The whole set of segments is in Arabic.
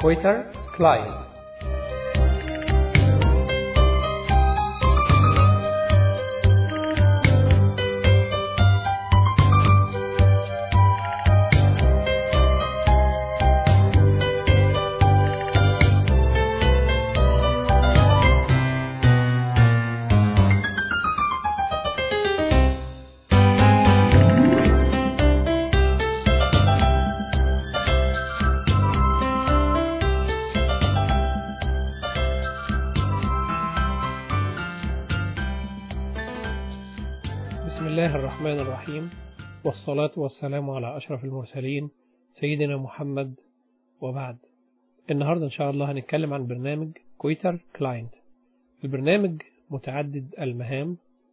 تويتر كلاينت. بسم الله الرحمن الرحيم، والصلاة والسلام على أشرف المرسلين سيدنا محمد، وبعد. النهاردة إن شاء الله هنتكلم عن برنامج تويتر كلاينت. البرنامج متعدد المهام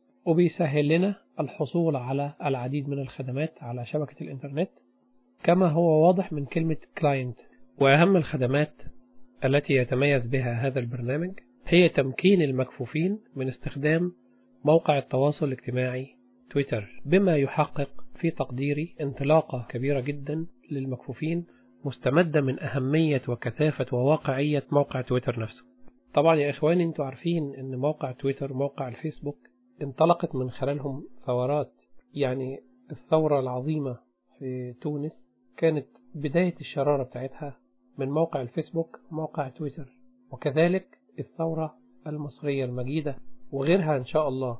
وبيسهل لنا الحصول على العديد من الخدمات على شبكة الإنترنت كما هو واضح من كلمة كلاينت. وأهم الخدمات التي يتميز بها هذا البرنامج هي تمكين المكفوفين من استخدام موقع التواصل الاجتماعي تويتر، بما يحقق في تقديري انطلاقة كبيرة جدا للمكفوفين، مستمدة من أهمية وكثافة وواقعية موقع تويتر نفسه. طبعا يا إخواني، انتوا عارفين ان موقع تويتر موقع الفيسبوك انطلقت من خلالهم ثورات. يعني الثورة العظيمة في تونس كانت بداية الشرارة بتاعتها من موقع الفيسبوك موقع تويتر، وكذلك الثورة المصرية المجيدة وغيرها إن شاء الله.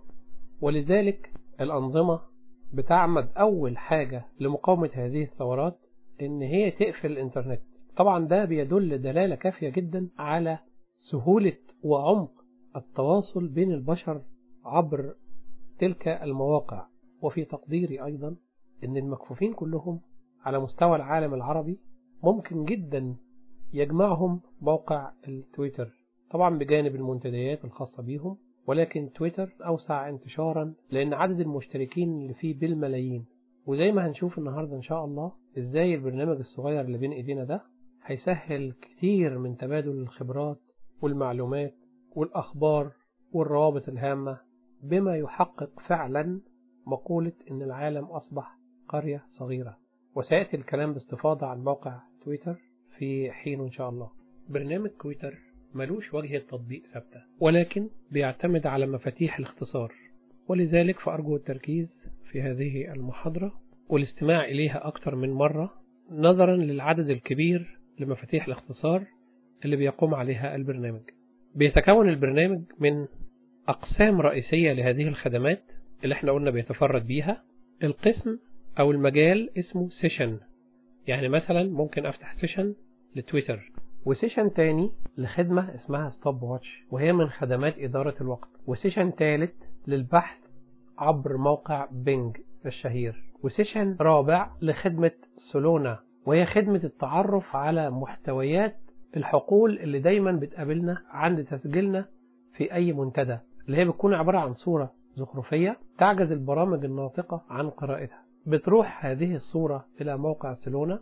ولذلك الأنظمة بتعمد أول حاجة لمقاومة هذه الثورات إن هي تقفل الإنترنت. طبعا ده بيدل دلالة كافية جدا على سهولة وعمق التواصل بين البشر عبر تلك المواقع. وفي تقديري أيضا إن المكفوفين كلهم على مستوى العالم العربي ممكن جدا يجمعهم موقع التويتر، طبعا بجانب المنتديات الخاصة بيهم، ولكن تويتر أوسع انتشارا لأن عدد المشتركين اللي فيه بالملايين. وزي ما هنشوف النهاردة إن شاء الله إزاي البرنامج الصغير اللي بين إيدينا ده هيسهل كتير من تبادل الخبرات والمعلومات والأخبار والروابط الهامة، بما يحقق فعلا مقولة إن العالم أصبح قرية صغيرة. وسيأتي الكلام باستفاضة عن موقع تويتر في حين إن شاء الله. برنامج تويتر ملوش وجهة تطبيق ثابتة، ولكن بيعتمد على مفاتيح الاختصار، ولذلك فأرجو التركيز في هذه المحاضرة والاستماع إليها أكثر من مرة نظرا للعدد الكبير لمفاتيح الاختصار اللي بيقوم عليها البرنامج. بيتكون البرنامج من أقسام رئيسية لهذه الخدمات اللي احنا قلنا بيتفرد بيها. القسم أو المجال اسمه سيشن، يعني مثلا ممكن أفتح سيشن لتويتر، وسيشن تاني لخدمة اسمها ستوب واتش وهي من خدمات إدارة الوقت، وسيشن تالت للبحث عبر موقع بينج الشهير، وسيشن رابع لخدمة سولونا وهي خدمة التعرف على محتويات الحقول اللي دايما بتقابلنا عند تسجيلنا في أي منتدى، اللي هي بتكون عبارة عن صورة زخرفية تعجز البرامج الناطقة عن قراءتها. بتروح هذه الصورة إلى موقع سولونا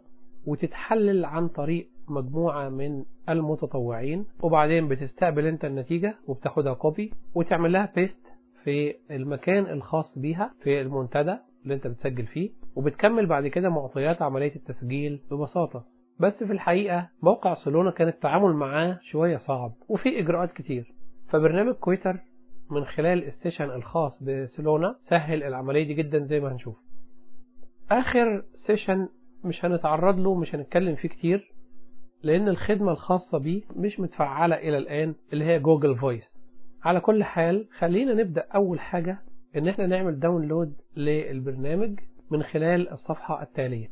وتتحلل عن طريق مجموعة من المتطوعين، وبعدين بتستقبل انت النتيجة وبتاخدها كوبي وتعمل لها بيست في المكان الخاص بيها في المنتدى اللي انت بتسجل فيه، وبتكمل بعد كده معطيات عملية التسجيل ببساطة. بس في الحقيقة موقع سولونا كان التعامل معاه شوية صعب وفي إجراءات كتير، فبرنامج تويتر من خلال السيشن الخاص بسولونا سهل العملية دي جدا زي ما هنشوف. آخر سيشن مش هنتعرض له، مش هنتكلم فيه كتير لأن الخدمة الخاصة بيه مش متفعلة إلى الآن، اللي هي جوجل فويس. على كل حال خلينا نبدأ أول حاجة إن احنا نعمل داونلود للبرنامج من خلال الصفحة التالية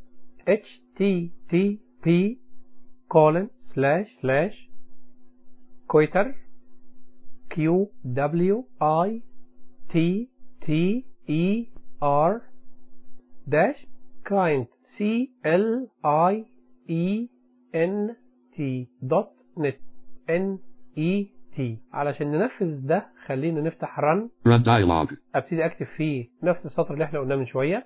http://twitter.net. علشان ننفذ ده خلينا نفتح run dialog، ابتدي اكتب فيه نفس السطر اللي احنا قلناه من شوية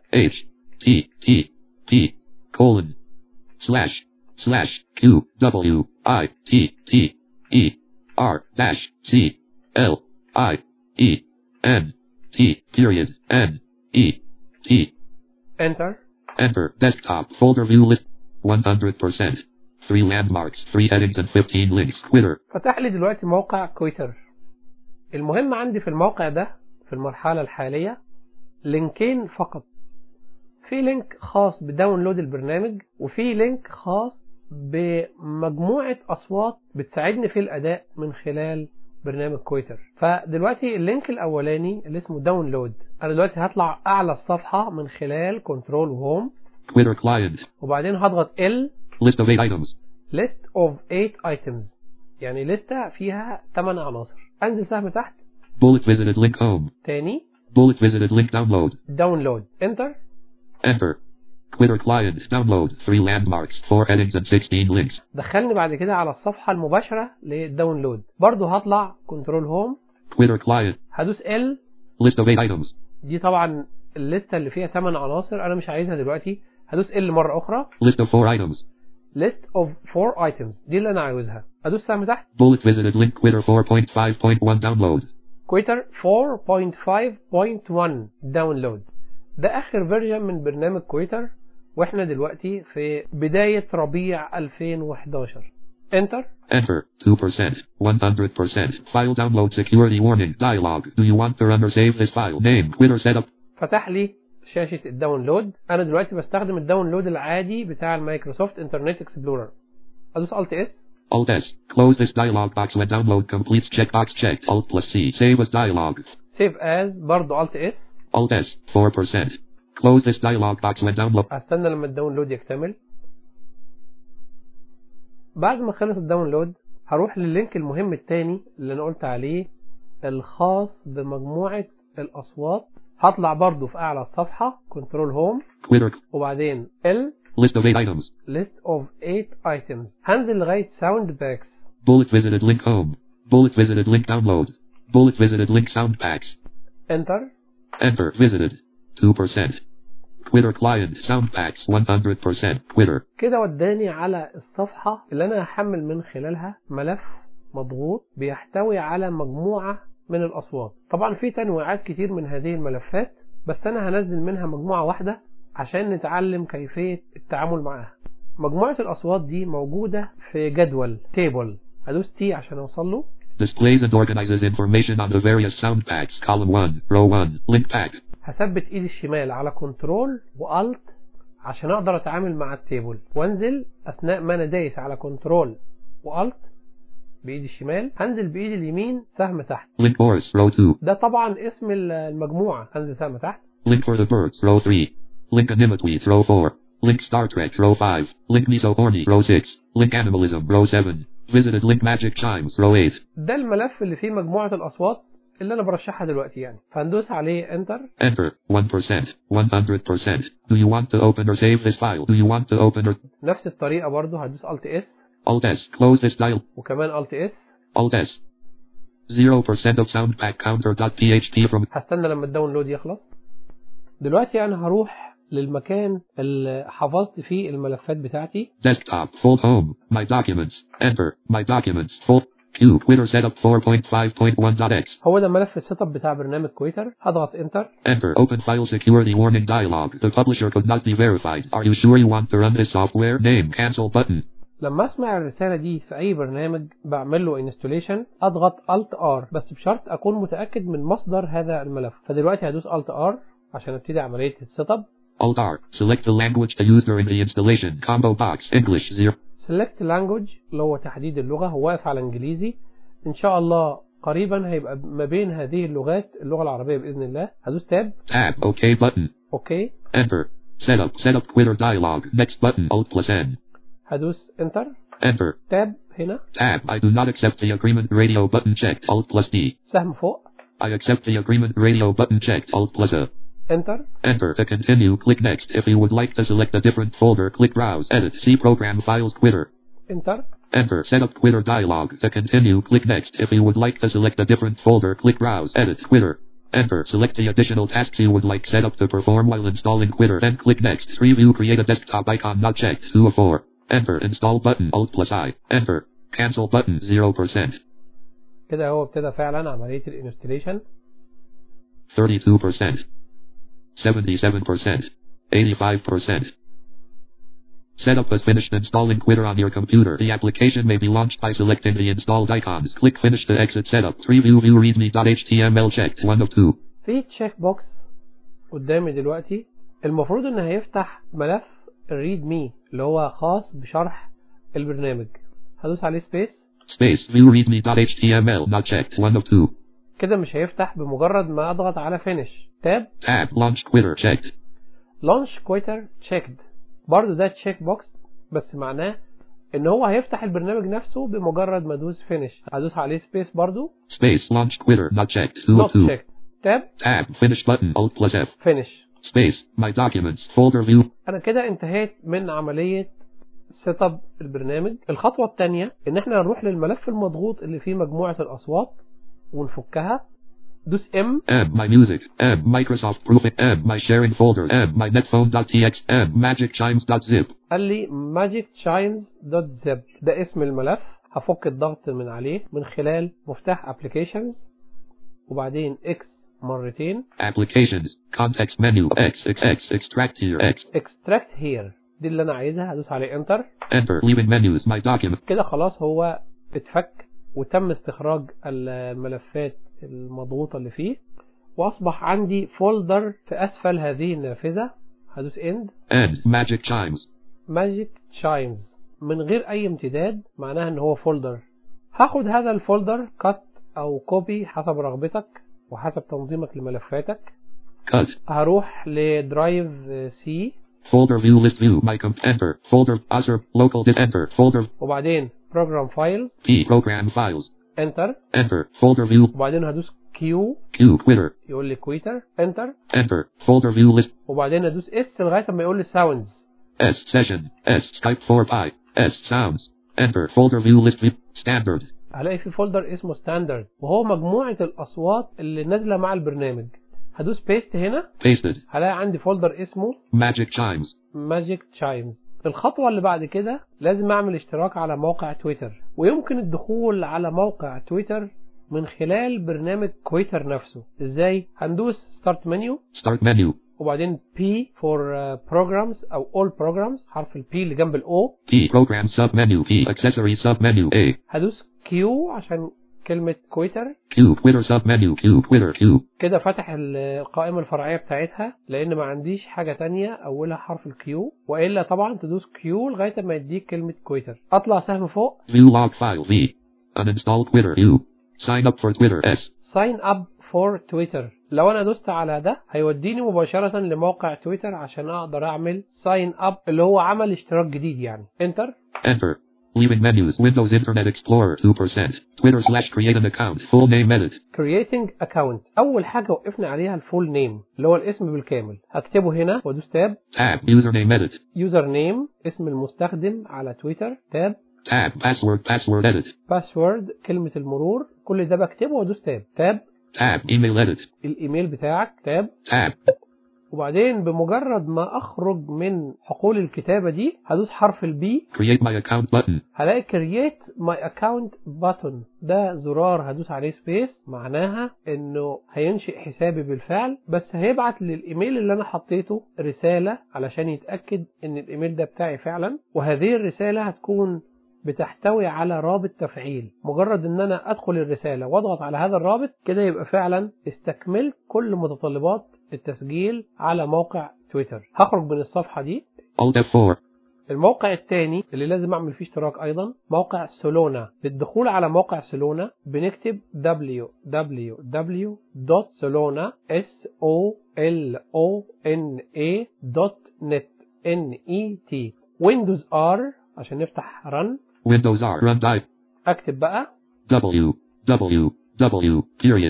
http://qwit.net/enter. Enter desktop folder view list 100%. 3 landmarks, 3 headings and 15 links. Twitter. فتح لي دلوقتي موقع تويتر. المهم عندي في الموقع ده في المرحلة الحالية لينكين فقط. في لينك خاص بداونلود البرنامج، وفي لينك خاص بمجموعة أصوات بتساعدني في الأداء من خلال برنامج تويتر. فدلوقتي اللينك الأولاني اللي اسمه داونلود، أنا دلوقتي هطلع أعلى الصفحة من خلال كنترول وهوم، Twitter client. وبعدين هضغط L List of 8 items. list of 8 items، يعني لستة فيها 8 عناصر. أنزل سهم تحت. Bullet visited link home. تاني Bullet visited link download. داونلود. Enter. Enter. Twitter client. Download. 3 landmarks, 4 headings and 16 links. دخلني بعد كده على الصفحة المباشرة للداونلود. برضو هطلع كنترول هوم. Twitter client. هدوس L. List of 8 items. دي طبعا الليستة اللي فيها 8 عناصر، أنا مش عايزها دلوقتي. هدوس L مرة أخرى. List of 4 items. list of 4 items، دي اللي أنا عاوزها. أدوس سهم تحت. Bullet visited link Twitter 4.5.1 download. تويتر 4.5.1 داونلود. ده آخر فيرجن من برنامج تويتر، واحنا دلوقتي في بداية ربيع 2011. Enter. Enter. 2%. 100%. File download security warning. Dialog. Do you want to run or save this file? Name. Twitter setup. فتح لي شاشة الداونلود. أنا دلوقتي بستخدم الداونلود العادي بتاع المايكروسوفت انترنت اكسبلورر. أدوس Alt S. Alt S. Close this dialog box when download completes. Checkbox checked. Alt plus C. Save as dialog. Save as برضو Alt S. Alt S. 4%. Close this dialog box when download. هستنى لما الداونلود يكتمل. بعد ما خلص الداونلود هروح لللينك المهم التاني اللي أنا قلت عليه الخاص بمجموعة الأصوات. هطلع برضو في أعلى الصفحة كنترول هوم، Twitter. وبعدين L List of 8 items. list of 8 items. هنزل لغاية sound packs. Bullet visited link home. Bullet visited link download. Bullet visited link sound packs. Enter. Enter. Visited. 2%. Twitter client. Sound packs. 100%. Twitter. كده وداني على الصفحة اللي أنا هحمل من خلالها ملف مضغوط بيحتوي على مجموعة من الأصوات. طبعا في تنويعات كتير من هذه الملفات، بس أنا هنزل منها مجموعة واحدة عشان نتعلم كيفية التعامل معها. مجموعة الأصوات دي موجودة في جدول table. هدوس T عشان أوصل له. Displays and organizes information on the various sound packs. Column 1. Row 1. Link pack. هثبت ايدي الشمال على كنترول وألت عشان اقدر اتعامل مع التيبل، وانزل اثناء ما انا دايس على كنترول وألت بايدي الشمال. هنزل بايدي اليمين سهم تحت. Link Boris. Row 2. ده طبعا اسم المجموعة. هنزل سهم تحت. Link for the birds. Row 3. Link Animatweet. Row 4. Link Star Trek. Row 5. Link Miso Horny. Row 6. Link Animalism. Row 7. Visited link Magic Chimes. Row 8. ده الملف اللي فيه مجموعة الأصوات اللي أنا برشحها دلوقتي يعني. فهندوس عليه Enter. Enter. 1%. 100%. Do you want to open or save this file? Do you want to open or... نفس الطريقة برضو. هدوس Alt S. Alt S. Close this dial. وكمان Alt S. Alt S. 0% of soundpack counter.php from... هستنى لما الداونلود يخلص. دلوقتي أنا هروح للمكان اللي حفظت فيه الملفات بتاعتي. Desktop. Full home. My documents. Enter. My documents. Full. Q. Twitter setup 4.5.1.x. هو ده ملف السيت اب بتاع برنامج تويتر. هضغط Enter. Enter. Open file security warning dialog. The publisher could not be verified. Are you sure you want to run this software? Name. Cancel button. لما اسمع الرسالة دي في اي برنامج بعمل له انستوليشن اضغط Alt R، بس بشرط اكون متأكد من مصدر هذا الملف. فدلوقتي هدوس Alt R عشان ابتدي عملية السيت اب. Alt R. Select the language to use during the installation. Combo box. English 0. Select language اللي هو تحديد اللغة. هو واقف على انجليزي. ان شاء الله قريبا هيبقى ما بين هذه اللغات اللغة العربية بإذن الله. هدوس Tab. Tab. OK button. OK. Enter. Setup Twitter dialog. Next button. Alt plus N. هدوس Enter. Enter. Tab هنا. Tab. I do not accept the agreement radio button checked. Alt plus D. سهم فوق. I accept the agreement radio button checked. Alt plus A. Enter. Enter. To continue, click Next. If you would like to select a different folder, click Browse. Edit. See Program Files Twitter. Enter. Enter. Set up Twitter dialog. To continue, click Next. If you would like to select a different folder, click Browse. Edit. Twitter. Enter. Select the additional tasks you would like set up to perform while installing Twitter. Then click Next. Preview. Create a desktop icon not checked. 2 of 4. Enter. Install button. Alt plus I. Enter. Cancel button. 0%. كده هو ابتدى فعلا عملية الانستليشن. 32%. 77%. 85%. Setup is finished installing Quitter on your computer. The application may be launched by selecting the installed icons. Click Finish to exit setup. 3 view readme.html checked 1 of 2. في تشيك بوكس قدامي دلوقتي المفروض ان هيفتح ملف الريد مي اللي هو خاص بشرح البرنامج. هدوس عليه Space view readme.html not checked 1 of 2. كده مش هيفتح بمجرد ما اضغط على فينيش. Tab launch Quitter checked. launch Quitter checked برضو ده تشيك بوكس بس معناه ان هو هيفتح البرنامج نفسه بمجرد ما ادوس فينيش. هدوس عليه سبيس برضو. Space launch Quitter not checked 2 of 2. checked. tab finish button Alt plus F. finish. Space my documents folder view. انا كده انتهيت من عملية سيت اب البرنامج. الخطوة الثانية ان احنا نروح للملف المضغوط اللي فيه مجموعة الاصوات ونفكها. دوس M. My music. Microsoft Proofing. My sharing folders. My netphone.txt. magicchimes.zip. قال لي magicchimes.zip ده اسم الملف. هفك الضغط من عليه من خلال مفتاح applications وبعدين X مرتين. Applications. Context menu. Extract here. Extract here دي اللي انا عايزها. هدوس عليه Enter. Leaving menus. My document. كده خلاص هو اتفك وتم استخراج الملفات المضغوطة اللي فيه واصبح عندي فولدر في اسفل هذه النافذة. هدوس End. Magic Chimes. Magic Chimes من غير اي امتداد معناها ان هو فولدر. هاخد هذا الفولدر كات او كوبي حسب رغبتك وحسب تنظيمك لملفاتك. هروح لدرايف سي. Folder view list view my enter folder other local enter folder وبعدين program files. program files. enter folder view وبعدين هدوس Q Quitter يقول لي Quitter. enter folder view list وبعدين هدوس S لغاية ما يقول لي sounds. S session S Skype 4 pi S sounds enter folder view list view standard. هلاقي في فولدر اسمه standard وهو مجموعة الأصوات اللي نازلة مع البرنامج. هدوس paste هنا. pasted. هلاقي عندي فولدر اسمه Magic Chimes. الخطوة اللي بعد كده لازم اعمل اشتراك على موقع تويتر ويمكن الدخول على موقع تويتر من خلال برنامج كويتر نفسه. ازاي؟ هندوس start menu وبعدين P for programs او all programs حرف ال P اللي جنب ال O. P program sub menu P accessory sub menu A. هدوس Q عشان كلمة كويتر. Q Quitter sub menu Q Quitter Q. كده فتح القائمة الفرعية بتاعتها لأن ما عنديش حاجة تانية أولها حرف الكيو وإلا طبعا تدوس كيو لغاية ما يديك كلمة كويتر. أطلع سهم فوق. View log file V. Uninstall Quitter U. Sign up for Twitter S. Sign up for Twitter. لو أنا دوست على ده هيوديني مباشرة لموقع تويتر عشان أقدر أعمل sign up اللي هو عمل اشتراك جديد يعني. Enter. Leaving menus. Windows Internet Explorer 2%. Twitter/create an account. Full name edit. Creating account. أول حاجة وقفنا عليها الفول نيم اللي هو الاسم بالكامل. هكتبه هنا وادوس تاب. Username edit. Username اسم المستخدم على تويتر. تاب. Password edit. Password كلمة المرور. كل ده بكتبه وادوس تاب. تاب. Email edit. الإيميل بتاعك. تاب. وبعدين بمجرد ما اخرج من حقول الكتابة دي هدوس حرف البي. Create my account button. هلاقي create my account button ده زرار هدوس عليه سبيس معناها انه هينشئ حسابي بالفعل بس هيبعت للايميل اللي انا حطيته رسالة علشان يتأكد ان الايميل ده بتاعي فعلا وهذه الرسالة هتكون بتحتوي على رابط تفعيل. مجرد ان انا ادخل الرسالة واضغط على هذا الرابط كده يبقى فعلا استكملت كل متطلبات التسجيل على موقع تويتر. هخرج من الصفحة دي. Alt F4. الموقع الثاني اللي لازم اعمل فيه اشتراك ايضا موقع سولونا. للدخول على موقع سولونا بنكتب www.solona.net. Windows R عشان نفتح run. Windows R run type. اكتب بقى www period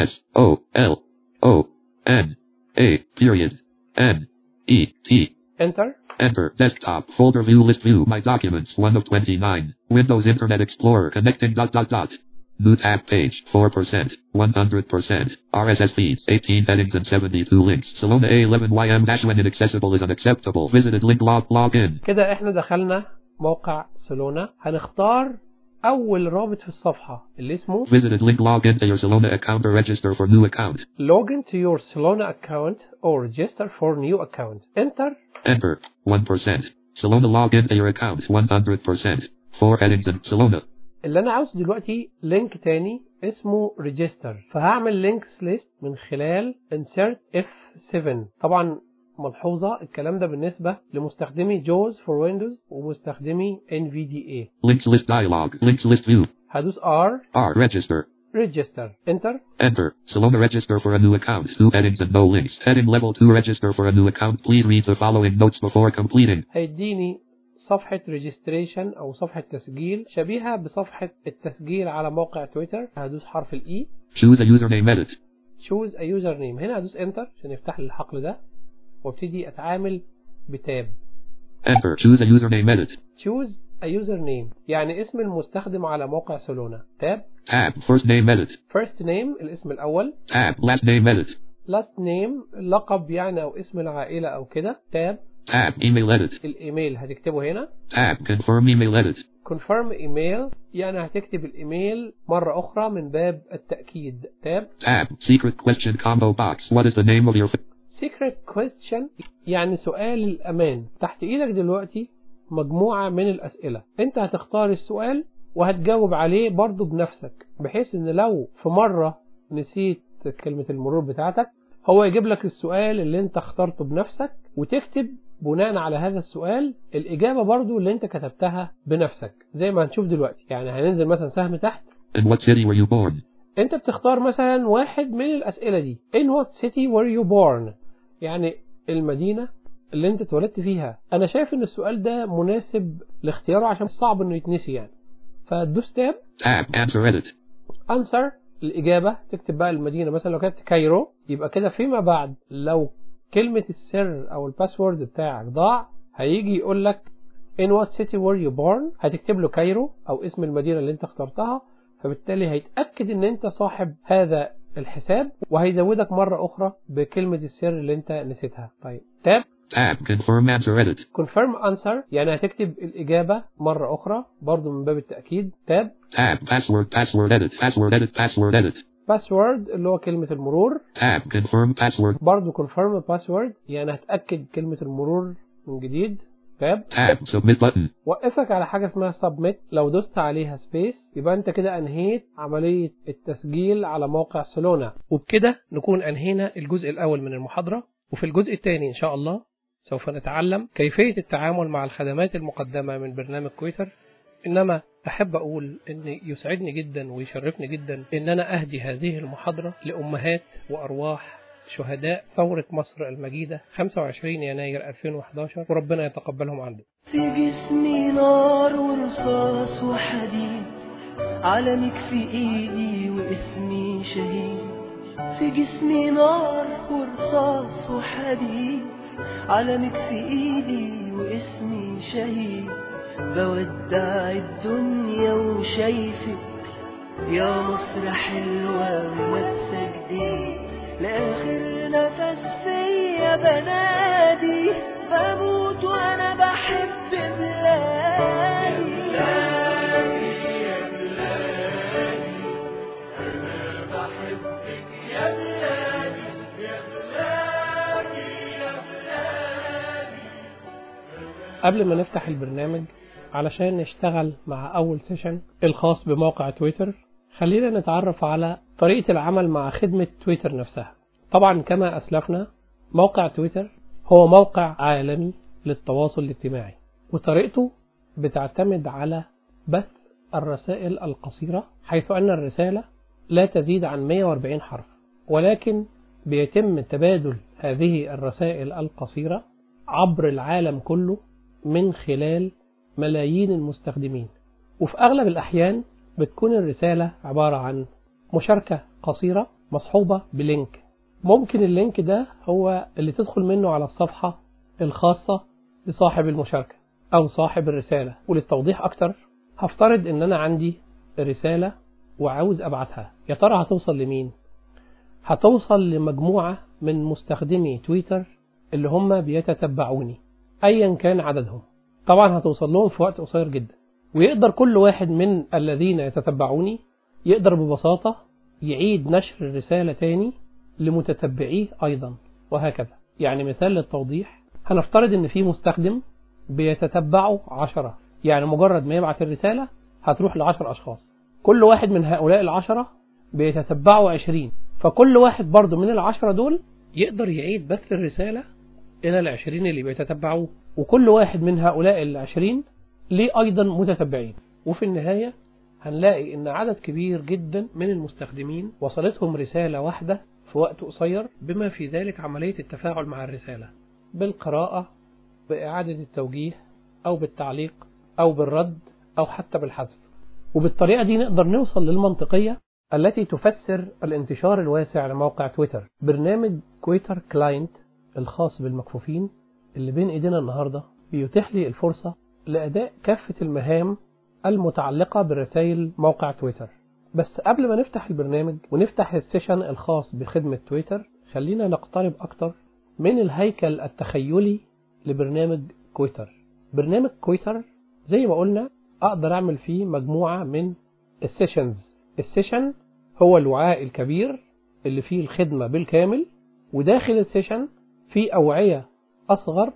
SOLONA period NET. Enter. Desktop folder view list view my documents 1 of 29. Windows Internet Explorer connecting ... New tab page 4%, 100%. RSS feeds 18 headings and 72 links. Solona A11YM when inaccessible is unacceptable. Visited link log in. كده احنا دخلنا موقع سولونا. هنختار أول رابط في الصفحة اللي اسمه Visited link log into your Solona account or register for new account. Log into your Solona account or register for new account. Enter. 1%. Solona log into your account 100%. 4 headings in Solona. اللي انا عاوز دلوقتي لينك تاني اسمه register، فهعمل links list من خلال insert F7. طبعا ملحوظة الكلام ده بالنسبة لمستخدمي JAWS for Windows ومستخدمي NVDA. Links list dialog. Links list view. هدوس R Register. enter. Enter. Solona register for a new account. 2 headings and no links. Heading level 2 register for a new account. Please read the following notes before completing. هيديني صفحة registration أو صفحة تسجيل شبيهة بصفحة التسجيل على موقع تويتر. هدوس حرف الإي. Choose a username edit. choose a username. هنا هدوس enter عشان يفتح لي الحقل ده وابتدي أتعامل بتاب. Enter. Choose a username edit. choose a username يعني اسم المستخدم على موقع سولونا. تاب. Tab. First name edit. first name الاسم الأول. Tab. Last name edit. last name اللقب يعني أو اسم العائلة أو كده. تاب. Tab. Email edit. الإيميل هتكتبه هنا. Tab. Confirm email edit. confirm email يعني هتكتب الإيميل مرة أخرى من باب التأكيد. تاب. Tab. Secret question combo box. What is the name of your secret question يعني سؤال الأمان. تحت إيدك دلوقتي مجموعة من الأسئلة، أنت هتختار السؤال وهتجاوب عليه برضو بنفسك، بحيث إن لو في مرة نسيت كلمة المرور بتاعتك هو يجيب لك السؤال اللي أنت اخترته بنفسك وتكتب بناء على هذا السؤال الإجابة برضو اللي أنت كتبتها بنفسك زي ما هنشوف دلوقتي. يعني هننزل مثلا سهم تحت. In what city were you born? أنت بتختار مثلا واحد من الأسئلة دي. In what city were you born؟ يعني المدينة اللي انت اتولدت فيها. انا شايف ان السؤال ده مناسب لاختياره عشان صعب انه يتنسي يعني. فتدوس تاب. answer edit. answer الإجابة، تكتب بقى المدينة مثلا لو كانت كايرو، يبقى كده فيما بعد لو كلمة السر او الباسورد بتاعك ضاع هيجي يقول لك in what city were you born، هتكتب له كايرو او اسم المدينة اللي انت اخترتها، فبالتالي هيتأكد ان انت صاحب هذا الحساب وهيزودك مرة اخرى بكلمة السر اللي انت نسيتها. طيب تاب. confirm answer edit. confirm answer يعني هتكتب الإجابة مرة أخرى برضو من باب التأكيد. تاب. password edit. password edit. password اللي هو كلمة المرور. confirm password. برضو confirm password يعني هتأكد كلمة المرور من جديد. تاب. submit button. وقفك على حاجة اسمها submit، لو دوست عليها space يبقى انت كده انهيت عملية التسجيل على موقع سولونا. وبكده نكون انهينا الجزء الأول من المحاضرة، وفي الجزء الثاني إن شاء الله سوف نتعلم كيفية التعامل مع الخدمات المقدمة من برنامج كويتر. إنما أحب أقول أن يسعدني جدا ويشرفني جدا أن أنا أهدي هذه المحاضرة لأمهات وأرواح شهداء ثورة مصر المجيدة 25 يناير 2011، وربنا يتقبلهم عندي. في جسمي نار ورصاص وحديد، علمك في إيدي واسمي شهيد. في جسمي نار ورصاص وحديد، علمك في ايدي واسمي شهيد. بودع الدنيا وشايفك يا مصر حلوة ولابسة جديد. لآخر نفس فيا بنادي، بموت وانا بحب بلادي. يا بلادي انا بحبك يا بلادي، يا بلادي يا بلادي. قبل ما نفتح البرنامج علشان نشتغل مع أول سيشن الخاص بموقع تويتر، خلينا نتعرف على طريقة العمل مع خدمة تويتر نفسها. طبعا كما أسلفنا موقع تويتر هو موقع عالمي للتواصل الاجتماعي، وطريقته بتعتمد على بث الرسائل القصيرة، حيث أن الرسالة لا تزيد عن 140 حرف، ولكن بيتم تبادل هذه الرسائل القصيرة عبر العالم كله من خلال ملايين المستخدمين. وفي أغلب الأحيان بتكون الرسالة عبارة عن مشاركة قصيرة مصحوبة بلينك. ممكن اللينك ده هو اللي تدخل منه على الصفحة الخاصة لصاحب المشاركة أو صاحب الرسالة. وللتوضيح أكتر هفترض إن أنا عندي رسالة وعاوز أبعتها، يا ترى هتوصل لمين؟ هتوصل لمجموعة من مستخدمي تويتر اللي هم بيتتبعوني أيا كان عددهم. طبعا هتوصل لهم في وقت قصير جدا، ويقدر كل واحد من الذين يتتبعوني يقدر ببساطة يعيد نشر الرسالة تاني لمتتبعيه أيضا، وهكذا. يعني مثال للتوضيح، هنفترض إن في مستخدم بيتتبعوا 10. يعني مجرد ما يبعت الرسالة هتروح ل10 أشخاص، كل واحد من هؤلاء ال10 بيتتبعوا 20، فكل واحد برضو من ال10 دول يقدر يعيد بث الرسالة إلى ال20 اللي بيتتبعوه، وكل واحد من هؤلاء ال20 ليه أيضا متتبعين. وفي النهاية هنلاقي إن عدد كبير جدا من المستخدمين وصلتهم رسالة واحدة في وقت قصير، بما في ذلك عملية التفاعل مع الرسالة بالقراءة، بإعادة التوجيه، أو بالتعليق، أو بالرد، أو حتى بالحذف. وبالطريقة دي نقدر نوصل للمنطقية التي تفسر الانتشار الواسع لموقع تويتر. برنامج كويتر كلاينت الخاص بالمكفوفين اللي بين ايدينا النهاردة بيتيح لي الفرصة لأداء كافة المهام المتعلقة برسائل موقع تويتر. بس قبل ما نفتح البرنامج ونفتح السيشن الخاص بخدمة تويتر، خلينا نقترب أكتر من الهيكل التخيلي لبرنامج كويتر. برنامج كويتر زي ما قلنا أقدر أعمل فيه مجموعة من السيشنز. السيشن هو الوعاء الكبير اللي فيه الخدمة بالكامل، وداخل السيشن في أوعية أصغر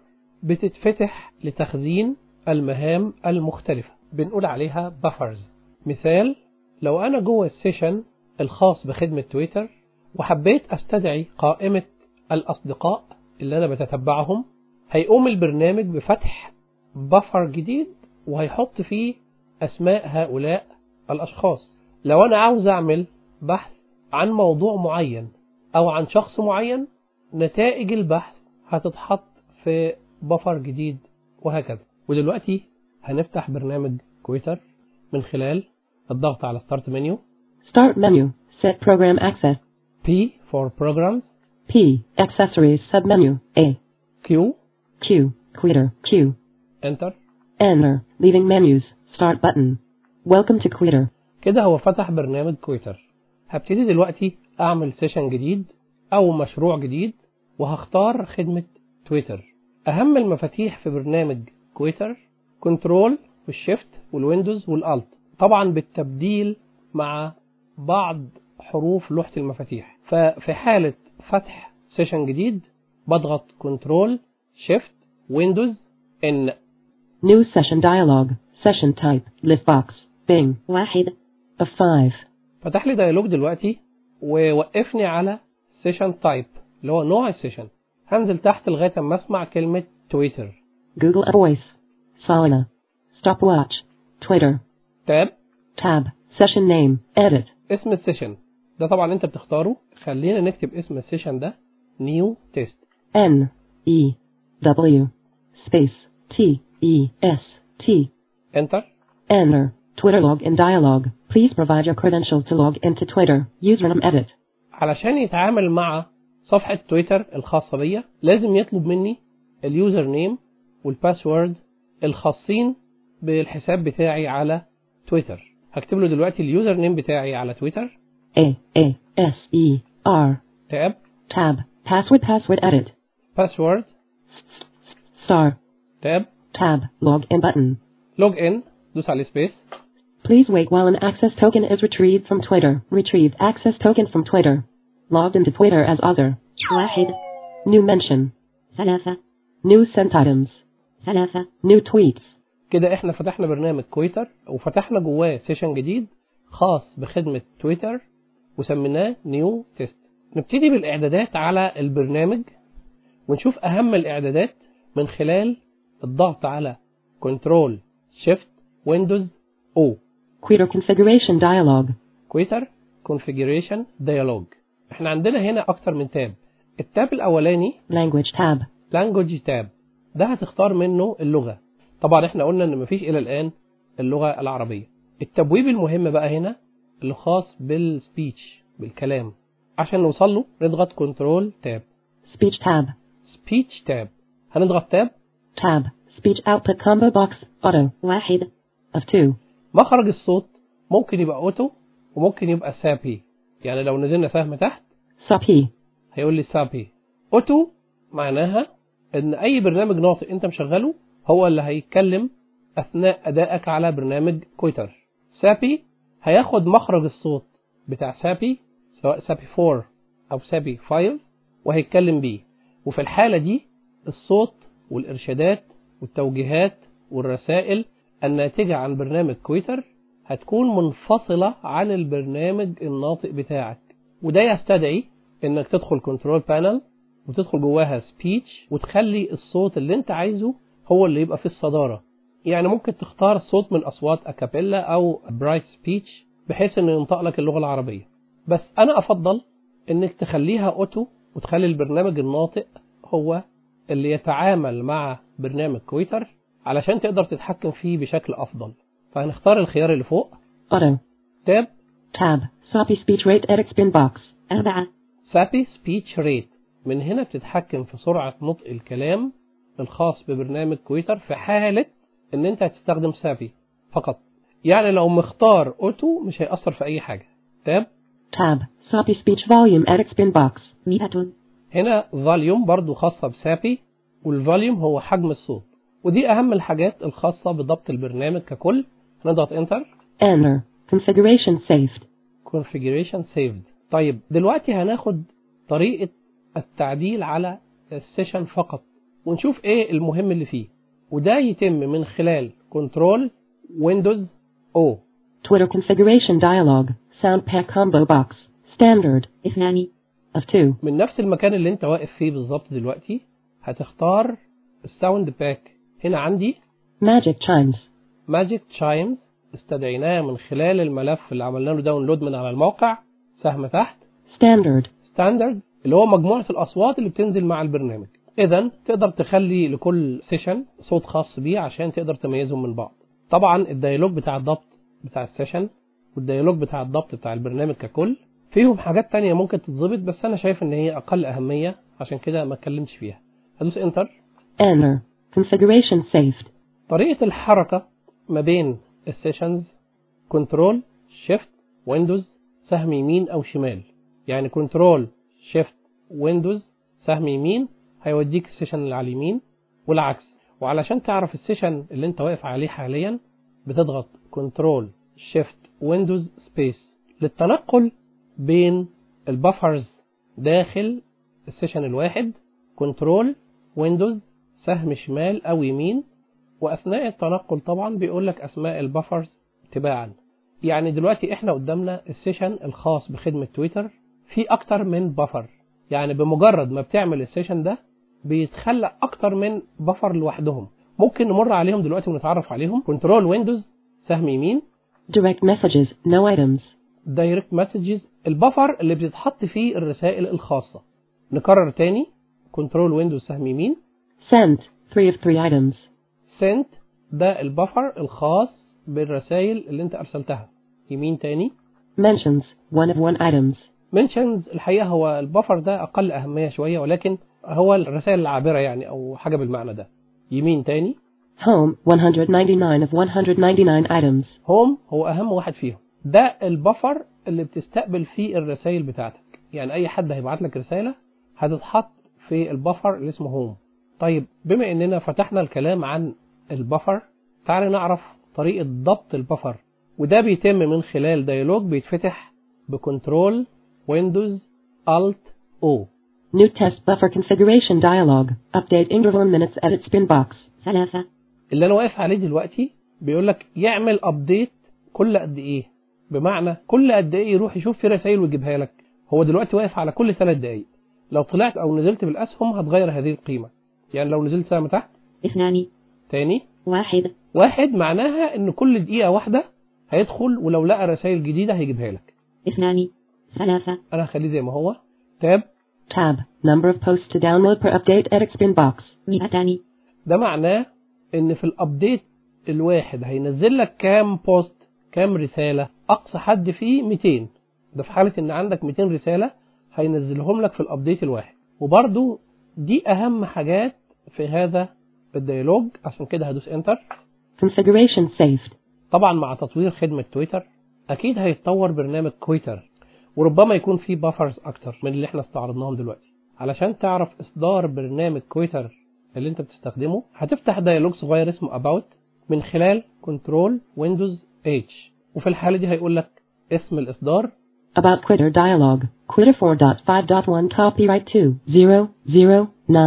بتتفتح لتخزين المهام المختلفة، بنقول عليها بافرز. مثال، لو أنا جوه السيشن الخاص بخدمة تويتر وحبيت أستدعي قائمة الأصدقاء اللي أنا بتتبعهم، هيقوم البرنامج بفتح بافر جديد وهيحط فيه أسماء هؤلاء الأشخاص. لو أنا عاوز أعمل بحث عن موضوع معين أو عن شخص معين، نتائج البحث هتتحط في بفر جديد وهكذا. ودلوقتي هنفتح برنامج كويتر من خلال الضغط على Start Menu. Start menu. Set program access. P for Programs. P. Accessories submenu. A. Q. Q. Twitter. Q. Enter. Enter. Leaving menus. Start button. Welcome to Twitter. كده هو فتح برنامج كويتر. هبتدي دلوقتي أعمل سيشن جديد أو مشروع جديد، وهختار خدمة تويتر. أهم المفاتيح في برنامج كويتر كنترول والشيفت والويندوز والالت، طبعا بالتبديل مع بعض حروف لوحة المفاتيح. ففي حالة فتح سيشن جديد بضغط كنترول شيفت ويندوز ان. New session dialog. Session type. List box. Bing. 1 of 5. فتح لي ديالوج دلوقتي ووقفني على سيشن تايب اللي هو نوع السيشن. هنزل تحت لغاية ما اسمع كلمة تويتر. Google Voice. Solana. Stopwatch. Twitter. تاب. Tab. Session name. Edit. اسم السيشن ده طبعا انت بتختاره. خلينا نكتب اسم السيشن ده نيو تيست. N. E. W. Space. T. E. S. T. انتر. Enter. Twitter login dialog. Please provide your credentials to log into Twitter. Username edit. علشان يتعامل مع صفحة تويتر الخاصة بيا لازم يطلب مني اليوزر نيم والباسورد الخاصين بالحساب بتاعي على تويتر. هكتب له دلوقتي اليوزر نيم بتاعي على تويتر. A-S-E-R. تاب. Tab. Password edit. باسورد. Star. تاب. Tab. Login button. لوج ان. دوس على سبيس. Please wait while an access token is retrieved from Twitter. Retrieved access token from Twitter. Logged into Twitter as other. 1. New mention. 3. New sent items. 3. New tweets. كده احنا فتحنا برنامج كويتر وفتحنا جواه سيشن جديد خاص بخدمة تويتر وسميناه نيو تيست. نبتدي بالإعدادات على البرنامج ونشوف أهم الإعدادات من خلال الضغط على كنترول شيفت ويندوز او. Twitter configuration dialog. كويتر configuration dialog. احنا عندنا هنا اكتر من تاب. التاب الاولاني Language tab. language tab، ده هتختار منه اللغة. طبعا احنا قلنا ان مفيش الى الان اللغة العربية. التبويب المهم بقى هنا اللي خاص بالسبيتش بالكلام. عشان نوصل له نضغط كنترول تاب. Speech tab. speech tab. هنضغط تاب. Tab. Speech output combo box. Auto. 1 of 2. مخرج الصوت ممكن يبقى اوتو وممكن يبقى سابي. يعني لو نزلنا سهم تحت Sapi. هيقول لي سابي. اوتو معناها ان اي برنامج ناطق انت مشغله هو اللي هيتكلم اثناء ادائك على برنامج كويتر. سابي هياخد مخرج الصوت بتاع سابي سواء سابي 4 او سابي 5 وهيتكلم بيه، وفي الحالة دي الصوت والارشادات والتوجيهات والرسائل الناتجة عن برنامج كويتر هتكون منفصلة عن البرنامج الناطق بتاعك، وده يستدعي انك تدخل كنترول بانل وتدخل جواها سبيتش وتخلي الصوت اللي انت عايزه هو اللي يبقى في الصدارة. يعني ممكن تختار صوت من أصوات أكابيلا أو برايت سبيتش بحيث انه ينطق لك اللغة العربية، بس أنا أفضل انك تخليها أوتو وتخلي البرنامج الناطق هو اللي يتعامل مع برنامج كويتر علشان تقدر تتحكم فيه بشكل أفضل. فهنختار الخيار اللي فوق Auto. تاب Sappy speech rate edit spin box. 4. Sappy speech rate. من هنا بتتحكم في سرعة نطق الكلام الخاص ببرنامج كويتر في حالة ان انت هتستخدم سابي فقط. يعني لو مختار اوتو مش هيأثر في اي حاجة. تاب Sappy speech volume edit spin box. 100. هنا فوليوم برضو خاصة بسابي، والفوليوم هو حجم الصوت، ودي اهم الحاجات الخاصة بضبط البرنامج ككل. نضغط انتر. Enter. Configuration saved. configuration saved. طيب دلوقتي هناخد طريقة التعديل على السيشن فقط ونشوف ايه المهم اللي فيه، وده يتم من خلال كنترول ويندوز او. Twitter configuration dialog. Sound pack combo box. Standard. 2 of 2. من نفس المكان اللي انت واقف فيه بالظبط دلوقتي هتختار الساوند باك. هنا عندي Magic chimes. ماجيك تشايمز، استدعيناه من خلال الملف اللي عملنا له داونلود من على الموقع. سهم تحت Standard. ستاندرد اللي هو مجموعة الأصوات اللي بتنزل مع البرنامج. إذن تقدر تخلي لكل سيشن صوت خاص بيه عشان تقدر تميزهم من بعض. طبعا الديالوج بتاع الضبط بتاع السيشن والديالوج بتاع الضبط بتاع البرنامج ككل فيهم حاجات تانية ممكن تتضبط، بس أنا شايف إن هي أقل أهمية عشان كده ما اتكلمش فيها. هدوس انتر. Enter. Configuration saved. طريقة الحركة ما بين السيشنز كنترول شيفت ويندوز سهم يمين أو شمال. يعني كنترول شيفت ويندوز سهم يمين هيوديك السيشن اللي على اليمين والعكس. وعلشان تعرف السيشن اللي انت واقف عليه حاليا بتضغط كنترول شيفت ويندوز سبيس للتنقل بين البفرز داخل السيشن الواحد. كنترول ويندوز سهم شمال او يمين، واثناء التنقل طبعا بيقول لك اسماء البفرز تباعا. يعني دلوقتي احنا قدامنا السيشن الخاص بخدمة تويتر في اكتر من بفر، يعني بمجرد ما بتعمل السيشن ده بيتخلق اكتر من بفر لوحدهم. ممكن نمر عليهم دلوقتي ونتعرف عليهم. كنترول ويندوز سهم يمين Direct messages. No items. دايركت مسجز البفر اللي بتتحط فيه الرسائل الخاصة. نكرر تاني. كنترول ويندوز سهم يمين Sent. 3 of 3 items. سنت ده البفر الخاص بالرسائل اللي انت ارسلتها. يمين تاني. Mentions. 1 of 1 items. منشنز الحقيقة هو البفر ده أقل أهمية شوية، ولكن هو الرسائل العابرة يعني أو حاجة بالمعنى ده. يمين تاني. Home. 199 of 199 items. هوم هو أهم واحد فيهم، ده البفر اللي بتستقبل فيه الرسائل بتاعتك. يعني أي حد هيبعت لك رسالة هتتحط في البفر اللي اسمه هوم. طيب بما إننا فتحنا الكلام عن البفر تعالى نعرف طريقة ضبط البفر، وده بيتم من خلال ديالوج بيتفتح بكنترول ويندوز Alt O. New test buffer configuration dialog. Update interval in minutes edit spin box. 3. اللي انا واقف عليه دلوقتي بيقول لك يعمل ابديت كل قد ايه، بمعنى كل قد ايه يروح يشوف في رسائل ويجيبها لك. هو دلوقتي واقف على كل 3 دقائق. لو طلعت او نزلت بالاسهم هتغير هذه القيمة. يعني لو نزلت سهم تحت 2 تاني 1 معناها ان كل دقيقة واحدة هيدخل ولو لقى رسائل جديدة هيجيبها لك. 2 3. انا هخليه زي ما هو. تاب Number of posts to download per update edit spin box. 200. ده معناه ان في الابديت الواحد هينزل لك كام بوست، كام رسالة. اقصى حد فيه 200. ده في حالة ان عندك 200 رسالة هينزلهم لك في الابديت الواحد. وبرضو دي اهم حاجات في هذا الديالوج، عشان كده هدوس انتر. Configuration saved. طبعا مع تطوير خدمة تويتر اكيد هيتطور برنامج كويتر، وربما يكون فيه بافرز اكتر من اللي احنا استعرضناهم دلوقتي. علشان تعرف اصدار برنامج كويتر اللي انت بتستخدمه هتفتح ديالوج صغير اسمه About من خلال كنترول ويندوز H، وفي الحالة دي هيقول لك اسم الاصدار About Twitter dialog. Twitter 4.5.1 copyright 2009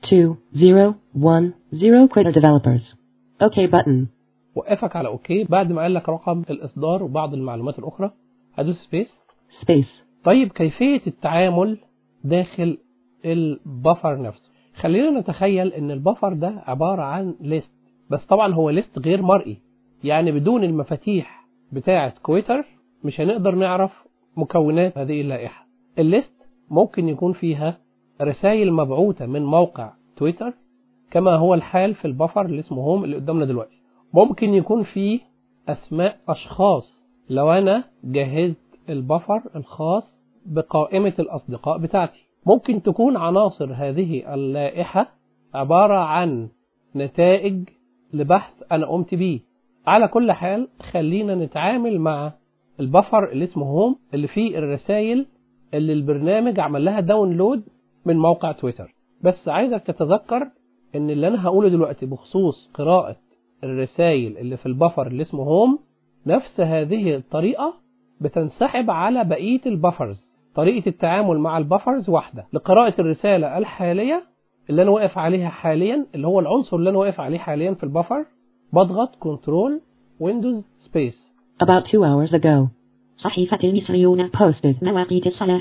2010 Quitter developers. OK button. وقفك على اوكي بعد ما قال لك رقم الاصدار وبعض المعلومات الاخرى. هدوس سبيس. طيب كيفية التعامل داخل البفر نفسه. خلينا نتخيل ان البفر ده عبارة عن ليست، بس طبعا هو ليست غير مرئي، يعني بدون المفاتيح بتاعة كويتر مش هنقدر نعرف مكونات هذه اللائحة. الليست ممكن يكون فيها رسائل مبعوثة من موقع تويتر كما هو الحال في البفر اللي اسمه هوم اللي قدامنا دلوقتي. ممكن يكون فيه اسماء اشخاص لو انا جهزت البفر الخاص بقائمة الاصدقاء بتاعتي. ممكن تكون عناصر هذه اللائحة عبارة عن نتائج لبحث انا قمت بيه. على كل حال خلينا نتعامل مع البفر اللي اسمه هوم اللي فيه الرسائل اللي البرنامج عمل لها داونلود من موقع تويتر. بس عايزك تتذكر ان اللي انا هقوله دلوقتي بخصوص قراءة الرسائل اللي في البفر اللي اسمه هوم نفس هذه الطريقة بتنسحب على بقية البفرز. طريقة التعامل مع البفرز واحدة. لقراءة الرسالة الحالية اللي انا واقف عليها حاليا اللي هو العنصر اللي انا واقف عليه حاليا في البفر بضغط كنترول ويندوز سبيس. About 2 hours ago. صحيفة المصريون Posted. مواقيت الصلاة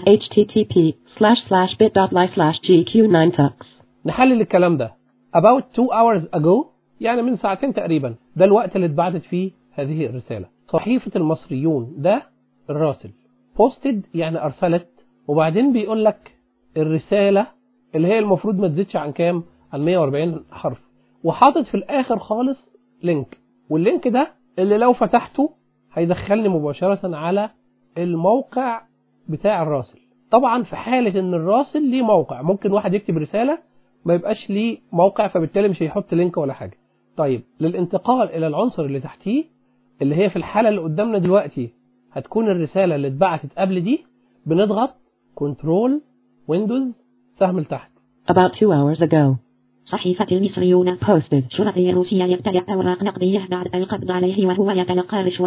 http://bit.ly/gq9tux. نحلل الكلام ده. About 2 hours ago يعني من ساعتين تقريبا، ده الوقت اللي اتبعتت فيه هذه الرسالة. صحيفة المصريون ده الراسل. Posted يعني أرسلت، وبعدين بيقول لك الرسالة اللي هي المفروض ما تزيدش عن كام؟ عن 140 حرف، وحاطط في الآخر خالص لينك، واللينك ده اللي لو فتحته هيدخلني مباشرة على الموقع بتاع الراسل. طبعا في حالة ان الراسل ليه موقع، ممكن واحد يكتب رسالة ما يبقاش ليه موقع فبالتالي مش هيحط لينك ولا حاجة. طيب للانتقال الى العنصر اللي تحتيه اللي هي في الحالة اللي قدامنا دلوقتي هتكون الرسالة اللي اتبعتت قبل دي، بنضغط كنترول ويندوز سهم لتحت. About 2 hours ago. صحيفة المصريون Posted. شرطي روسيا يبتلع أوراق نقدية بعد القبض عليه وهو يتلقى رشوة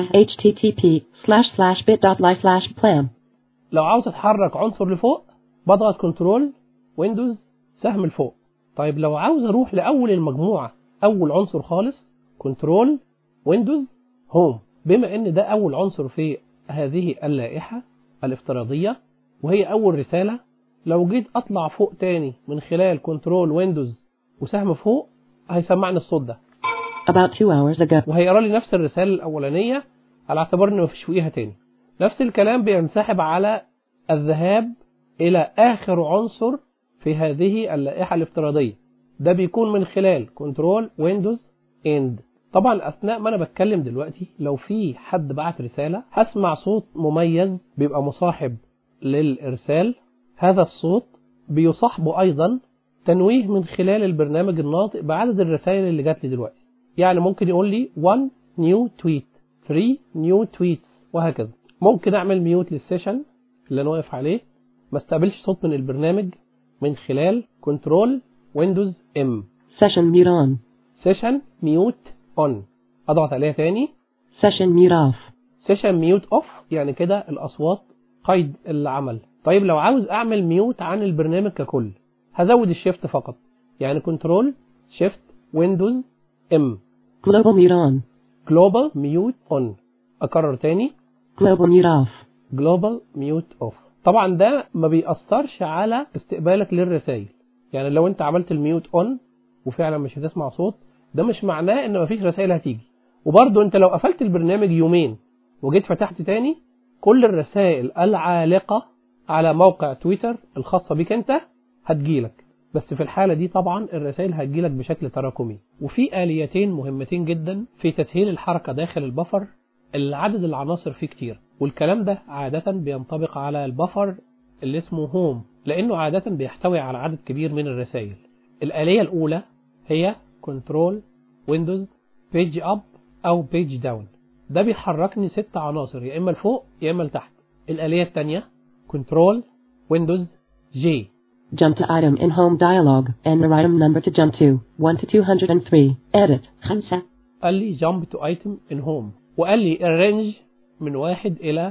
http://bit.ly/plan. لو عاوز اتحرك عنصر لفوق بضغط كنترول ويندوز سهم لفوق. طيب لو عاوز اروح لأول المجموعة أول عنصر خالص كنترول ويندوز هوم. بما ان ده أول عنصر في هذه اللائحة الافتراضية وهي أول رسالة، لو جيت أطلع فوق تاني من خلال كنترول ويندوز وسهم فوق هيسمعني الصوت ده. About 2 hours ago. وهيقرأ لي نفس الرسالة الأولانية على اعتبار إنه مفيش فوقيها تاني. نفس الكلام بينسحب على الذهاب إلى آخر عنصر في هذه اللائحة الافتراضية. ده بيكون من خلال كنترول ويندوز اند. طبعا أثناء ما أنا بتكلم دلوقتي لو في حد بعت رسالة هسمع صوت مميز بيبقى مصاحب للإرسال. هذا الصوت بيصاحبه أيضا تنويه من خلال البرنامج الناطق بعدد الرسائل اللي جات لي دلوقتي. يعني ممكن يقول لي 1 new tweet 3 new tweets وهكذا. ممكن أعمل ميوت للسيشن اللي أنا واقف عليه ما استقبلش صوت من البرنامج من خلال كنترول ويندوز ام. Session mute on. سيشن ميوت اون اضغط عليها تاني. Session mute off. سيشن ميوت اوف يعني كده الأصوات قيد العمل. طيب لو عاوز أعمل ميوت عن البرنامج ككل هزود الشيفت فقط، يعني كنترول شيفت ويندوز ام. Global mute on. جلوبال ميوت اون. أكرر تاني. Global mute off. جلوبال ميوت اوف. طبعا ده ما بيأثرش على استقبالك للرسائل، يعني لو انت عملت الميوت اون وفعلا مش هتسمع صوت ده مش معناه ان مفيش رسائل هتيجي. وبرضه انت لو قفلت البرنامج يومين وجيت فتحت تاني كل الرسائل العالقة على موقع تويتر الخاصة بك انت هتجيلك، بس في الحالة دي طبعا الرسائل هتجيلك بشكل تراكمي. وفي آليتين مهمتين جدا في تسهيل الحركة داخل البفر اللي عدد العناصر فيه كتير، والكلام ده عادة بينطبق على البفر اللي اسمه هوم لأنه عادة بيحتوي على عدد كبير من الرسائل. الآلية الأولى هي كنترول ويندوز بيج أب أو بيج داون. ده بيحركني 6 عناصر يا إما لفوق يا إما لتحت. الآلية الثانية كنترول ويندوز جي. Jump to item in home dialog. Enter item number to jump to 1 to 203. Edit. 5. قال لي jump to item in home وقال لي الرينج من 1 إلى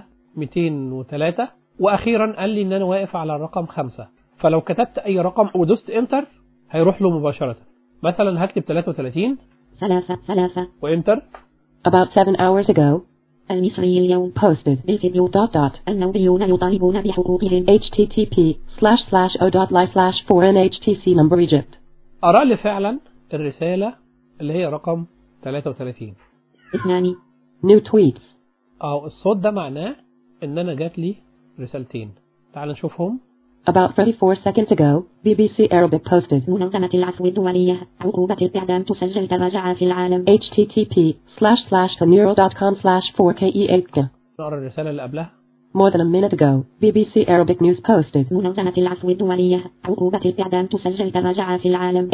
203 وأخيرا قال لي إن أنا واقف على الرقم 5. فلو كتبت أي رقم ودوست انتر هيروح له مباشرة. مثلا هكتب 33 3 وانتر. About 7 hours ago. المصري اليوم Posted. بالفيديو النوبيون يطالبون بحقوقهم http://o.li/4nhtc number Egypt. أرى لي فعلا الرسالة اللي هي رقم 33. 2 New tweets. الصوت ده معناه ان انا جات لي رسالتين. تعال نشوفهم. About 34 seconds ago, BBC Arabic posted. منظمة العفو الدولية عقوبة الإعدام تسجل تراجع في العالم http://theneural.com/4ke8. نقرأ الرسالة اللي قبلها. More than a minute ago, BBC Arabic News posted. منظمة العفو الدولية عقوبة الإعدام تسجل تراجع في العالم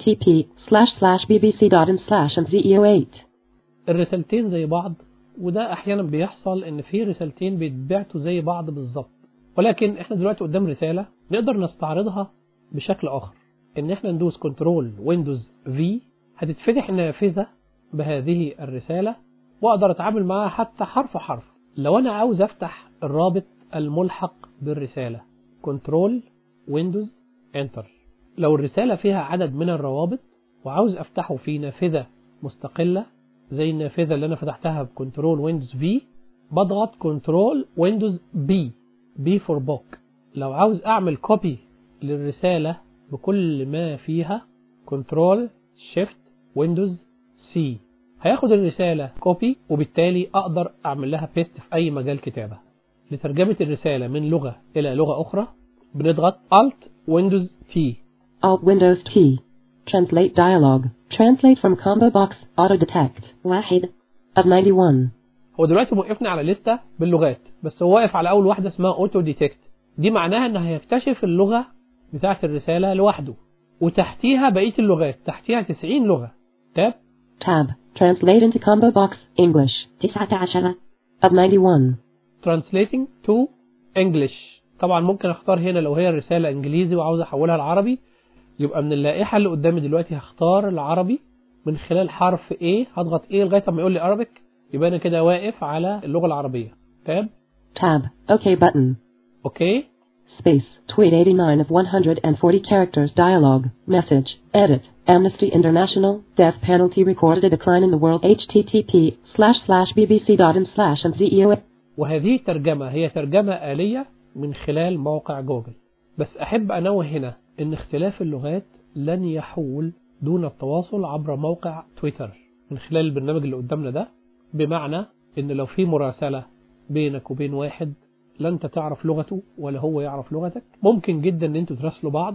http://bbc.in/and/CEO8. الرسالتين زي بعض، وده احيانا بيحصل ان في رسالتين بيتبعتوا زي بعض بالظبط، ولكن احنا دلوقتي قدام رسالة نقدر نستعرضها بشكل اخر. ان احنا ندوس كنترول ويندوز في هتتفتح النافذة بهذه الرسالة، واقدر اتعامل معاها حتى حرف حرف. لو انا عاوز افتح الرابط الملحق بالرسالة، كنترول ويندوز انتر. لو الرسالة فيها عدد من الروابط وعاوز افتحه في نافذة مستقلة زي النافذة اللي انا فتحتها بكنترول ويندوز في، بضغط كنترول ويندوز بي فور بوك. لو عاوز اعمل كوبي للرسالة بكل ما فيها، كنترول شيفت ويندوز سي، هياخد الرسالة كوبي، وبالتالي اقدر اعمل لها بيست في اي مجال كتابة. لترجمة الرسالة من لغة الى لغة اخرى بنضغط Alt Windows T. Alt Windows T. Translate dialog. Translate from combo box. Auto detect. 1 of 91. هو دلوقتي موقفنا على لستة باللغات، بس هو واقف على اول واحدة اسمها اوتو ديتكت. دي معناها ان هيكتشف اللغة بتاعة الرسالة لوحده، وتحتيها بقية اللغات، تحتيها 90 لغة. Tab. Translate into combo box. English. 19 of 91. Translating to English. طبعا ممكن اختار هنا لو هي الرسالة انجليزي وعاوز احولها لعربي، يبقى من اللائحة اللي قدامي دلوقتي هختار العربي من خلال حرف A. هضغط A لغاية ما يقول لي Arabic، يبقى انا كده واقف على اللغة العربية. Tab. OK button. اوكي. Space. Tweet 89 of 140 characters. Dialogue. Message. Edit. Amnesty International. Death penalty recorded a decline in the world. http://bbc.in/and/CEO. وهذه الترجمة هي ترجمة آلية من خلال موقع جوجل. بس أحب أنوه هنا إن اختلاف اللغات لن يحول دون التواصل عبر موقع تويتر من خلال البرنامج اللي قدامنا ده. بمعنى إن لو في مراسلة بينك وبين واحد لا أنت تعرف لغته ولا هو يعرف لغتك، ممكن جدا إن أنتوا تراسلوا بعض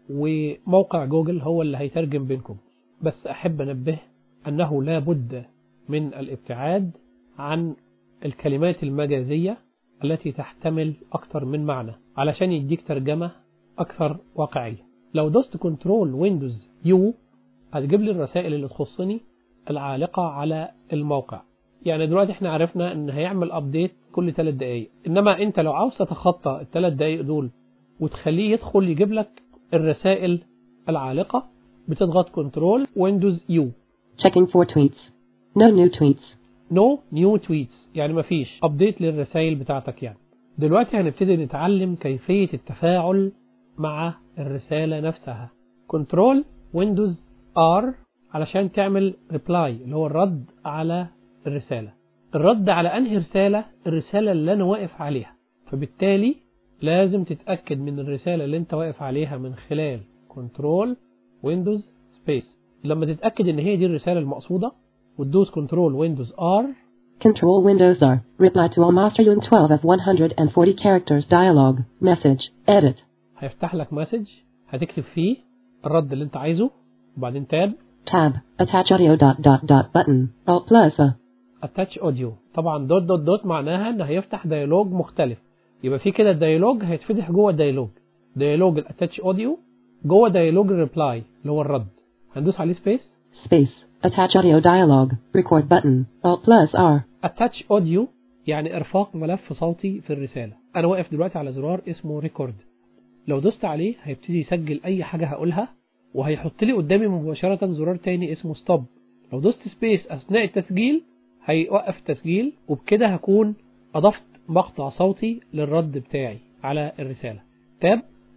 وموقع جوجل هو اللي هيترجم بينكم. بس أحب أنبه أنه لا بد من الابتعاد عن الكلمات المجازية التي تحتمل أكثر من معنى علشان يديك ترجمة أكثر واقعية. لو دوست كنترول ويندوز يو هتجيب لي الرسائل اللي تخصني العالقة على الموقع. يعني دلوقتي احنا عرفنا ان هيعمل ابديت كل 3 دقايق، انما انت لو عاوز تتخطى ال3 دقايق دول وتخليه يدخل يجيب لك الرسائل العالقة، بتضغط كنترول ويندوز يو. Checking for tweets. No new tweets. No new tweets يعني مفيش ابديت للرسائل بتاعتك. يعني دلوقتي هنبتدي نتعلم كيفية التفاعل مع الرسالة نفسها. كنترول ويندوز ار علشان تعمل ريبلاي اللي هو الرد على الرسالة. الرد على انهي رسالة؟ الرسالة اللي انا واقف عليها، فبالتالي لازم تتأكد من الرسالة اللي انت واقف عليها من خلال كنترول ويندوز سبيس. لما تتأكد ان هي دي الرسالة المقصودة وتدوس كنترول ويندوز ار. Control Windows R. Reply to Almastrian 12 of 140 characters. Dialogue. Message. Edit. هيفتح لك مسج هتكتب فيه الرد اللي انت عايزه، وبعدين تاب. Tab. Attach audio. Button. Alt plus A. Attach audio. طبعا دوت معناها ان هيفتح ديالوج مختلف. يبقى في كده الديالوج هيتفتح جوه ديالوج الاتاتش اوديو جوه ديالوج الريبلاي اللي هو الرد. هندوس عليه سبيس. Attach audio dialogue. Record button. Alt plus R. Attach audio يعني ارفاق ملف صوتي في الرسالة. انا واقف دلوقتي على زرار اسمه ريكورد، لو دوست عليه هيبتدي يسجل اي حاجة هقولها، وهيحط لي قدامي مباشرة زرار تاني اسمه ستوب. لو دوست سبيس اثناء التسجيل هيوقف التسجيل، وبكده هكون اضفت مقطع صوتي للرد بتاعي على الرسالة. تاب.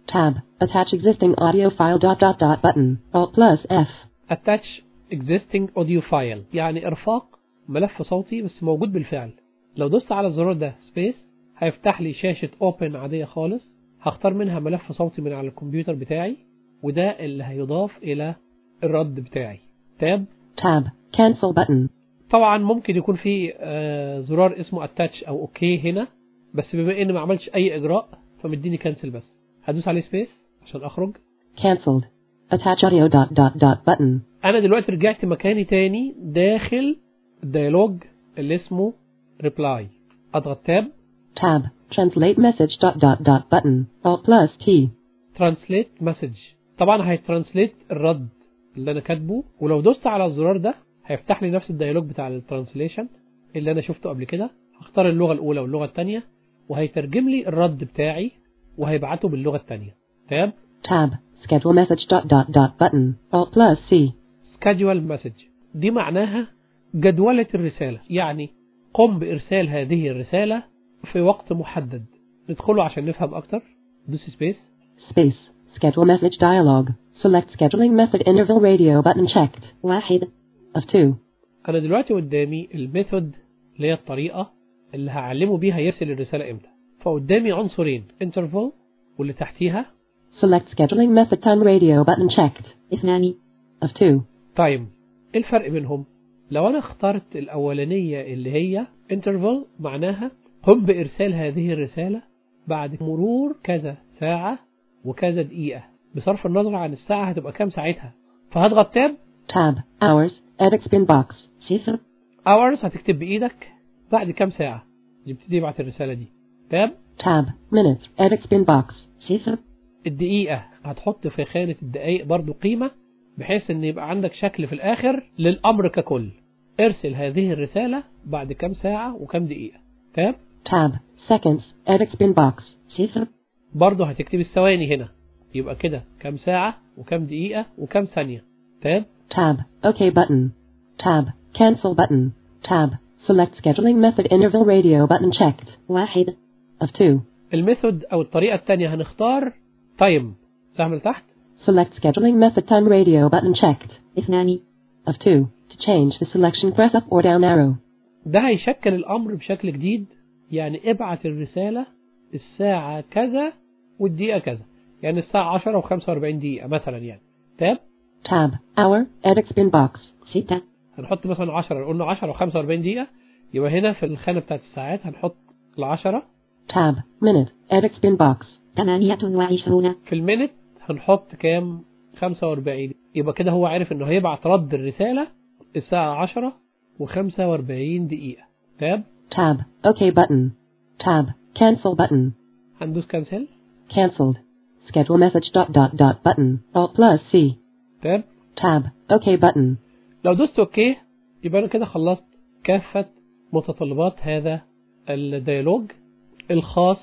Tab. Attach existing audio file button. Alt plus F. attach existing audio file يعني ارفاق ملف صوتي بس موجود بالفعل. لو دوست على الزرار ده سبيس هيفتح لي شاشة open عادية خالص. هختار منها ملف صوتي من على الكمبيوتر بتاعي وده اللي هيضاف الى الرد بتاعي. Tab. Cancel button. طبعا ممكن يكون في زرار اسمه attach او اوكي هنا بس بما ان ما عملش اي اجراء فمديني كانسل بس. هدوس عليه سبيس عشان اخرج. Cancelled. Attach audio button. انا دلوقتي رجعت مكاني تاني داخل الديالوج اللي اسمه reply. اضغط تاب. Tab. Translate message button. Alt plus T. translate message. طبعا هيترانسليت الرد اللي انا كاتبه ولو دوست على الزرار ده هيفتح لي نفس الديالوج بتاع الترانسليشن اللي انا شفته قبل كده. هختار اللغة الاولى واللغة الثانية وهيترجم لي الرد بتاعي وهيبعته باللغة الثانية. Tab. Schedule message button. Alt plus C. schedule message دي معناها جدولة الرسالة يعني قم بإرسال هذه الرسالة في وقت محدد. ندخله عشان نفهم أكتر. دوس سبيس. Space. Schedule message dialog. Select scheduling method interval radio button checked. 1 of 2. أنا دلوقتي قدامي الميثود اللي هي الطريقة اللي هعلمه بيها يرسل الرسالة إمتى. فقدامي عنصرين interval واللي تحتيها Select scheduling method time radio button checked. 2 of 2. time. إيه الفرق بينهم؟ لو أنا اخترت الأولانية اللي هي interval معناها قم بإرسال هذه الرسالة بعد مرور كذا ساعة وكذا دقيقة بصرف النظر عن الساعة هتبقى كام ساعتها. فهضغط تاب. Tab. Hours. Edit spin box. 0. hours هتكتب بإيدك بعد كام ساعة يبتدي يبعت الرسالة دي. Tab. Minutes. Edit spin box. 0. الدقيقة هتحط في خانة الدقائق برضو قيمة بحيث ان يبقى عندك شكل في الآخر للأمر ككل. ارسل هذه الرسالة بعد كام ساعة وكام دقيقة. Tab. Seconds. Edit spin box. 0. برضو هتكتب الثواني هنا يبقى كده كام ساعة وكام دقيقة وكام ثانية. Tab. OK button. Tab. Cancel button. Tab. Select scheduling method interval radio button checked. 1 of 2. الميثود أو الطريقة الثانية هنختار time سهم لتحت. Select scheduling method time radio button checked. 2 of 2. To change the selection press up or down arrow. ده هيشكل الأمر بشكل جديد يعني ابعت الرسالة الساعة كذا والدقيقة كذا يعني الساعة 10 و45 دقيقة مثلا يعني. Tab. Hour. Edit spin box. 6. هنحط مثلا 10 قلنا 10 و45 دقيقة يبقى هنا في الخانة بتاعت الساعات هنحط 10. Tab. Minute. Edit spin box. 28. في المينت هنحط كام 45 يبقى كده هو عارف انه هيبعت رد الرسالة الساعة 10 و45 دقيقة. Tab. OK button. Tab. Cancel button. هندوس كانسل. Cancelled. Schedule message button. Alt plus C. Tab. OK button. لو دوست اوكي يبقى انا كده خلصت كافة متطلبات هذا الديالوج الخاص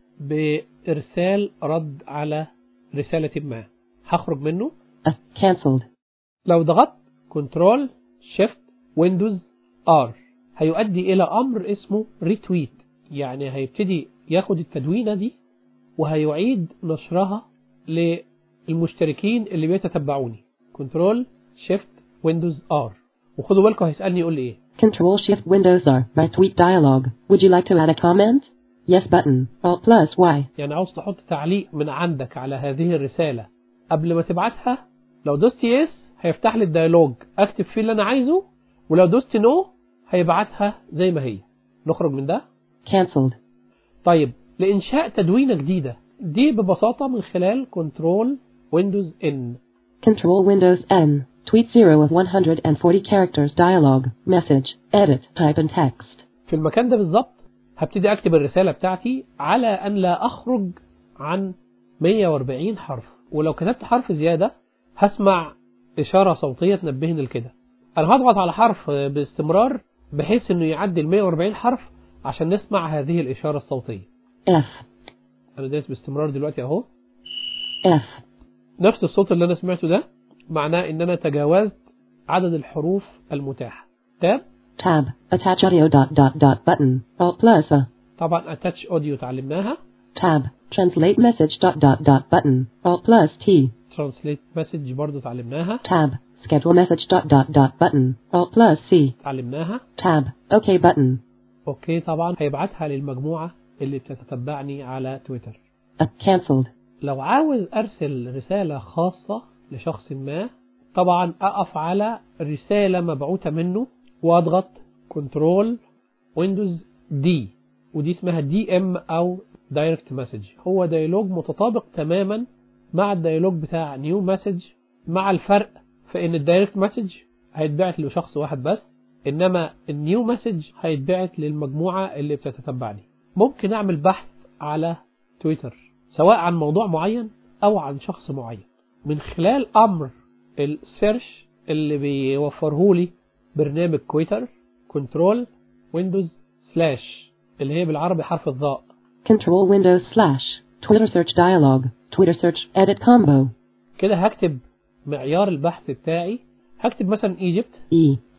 بإرسال رد على رسالة ما. هخرج منه. Cancelled. لو ضغطت كنترول شيفت ويندوز R هيؤدي إلى أمر اسمه ريتويت يعني هيبتدي ياخد التدوينة دي وهيعيد نشرها للمشتركين اللي بيتتبعوني. كنترول شيفت ويندوز R وخدوا بالكم هيسألني يقول لي ايه. Control Shift Windows R. Retweet dialog. Would you like to add a comment? Yes button. Alt plus Y. يعني عاوز تحط تعليق من عندك على هذه الرسالة قبل ما تبعتها. لو دوست يس هيفتح لي الديالوج اكتب فيه اللي انا عايزه ولو دوست نو هيبعتها زي ما هي. نخرج من ده. Cancelled. طيب لإنشاء تدوينة جديدة دي ببساطة من خلال كنترول ويندوز N. Control Windows N. Tweet 0 of 140 characters dialog. Message. Edit. Type and text. في المكان ده بالظبط هبتدي اكتب الرسالة بتاعتي على ان لا اخرج عن 140 حرف ولو كتبت حرف زيادة هسمع اشارة صوتية تنبهني لكده. انا هضغط على حرف باستمرار بحيث انه يعدي 140 حرف عشان نسمع هذه الاشارة الصوتية. F. انا دايس باستمرار دلوقتي اهو. F. نفس الصوت اللي انا سمعته ده معناه ان انا تجاوزت عدد الحروف المتاحة. Tab. Attach audio button. Alt plus A. طبعا attach audio تعلمناها. Tab. Translate message button. Alt plus T. Translate message برضو اتعلمناها. Tab. Schedule message button. Alt plus C. اتعلمناها. Tab. OK button. اوكي طبعا هيبعتها للمجموعة اللي بتتتبعني على تويتر. Cancelled. لو عاوز ارسل رسالة خاصة لشخص ما، طبعا اقف على رسالة مبعوثة منه واضغط كنترول ويندوز دي، ودي اسمها دي ام او دايركت مسج. هو ديالوج متطابق تماما مع الديالوج بتاع نيو مسج، مع الفرق في ان الدايركت مسج هيتبعت لشخص واحد بس، انما النيو مسج هيتبعت للمجموعة اللي بتتتبعني. ممكن اعمل بحث على تويتر سواء عن موضوع معين او عن شخص معين من خلال امر السيرش اللي بيوفره لي برنامج تويتر، كنترول ويندوز سلاش اللي هي بالعربي حرف الضاء. Control Windows / Twitter search dialog. Twitter search edit combo. كده هكتب معيار البحث بتاعي، هكتب مثلا Egypt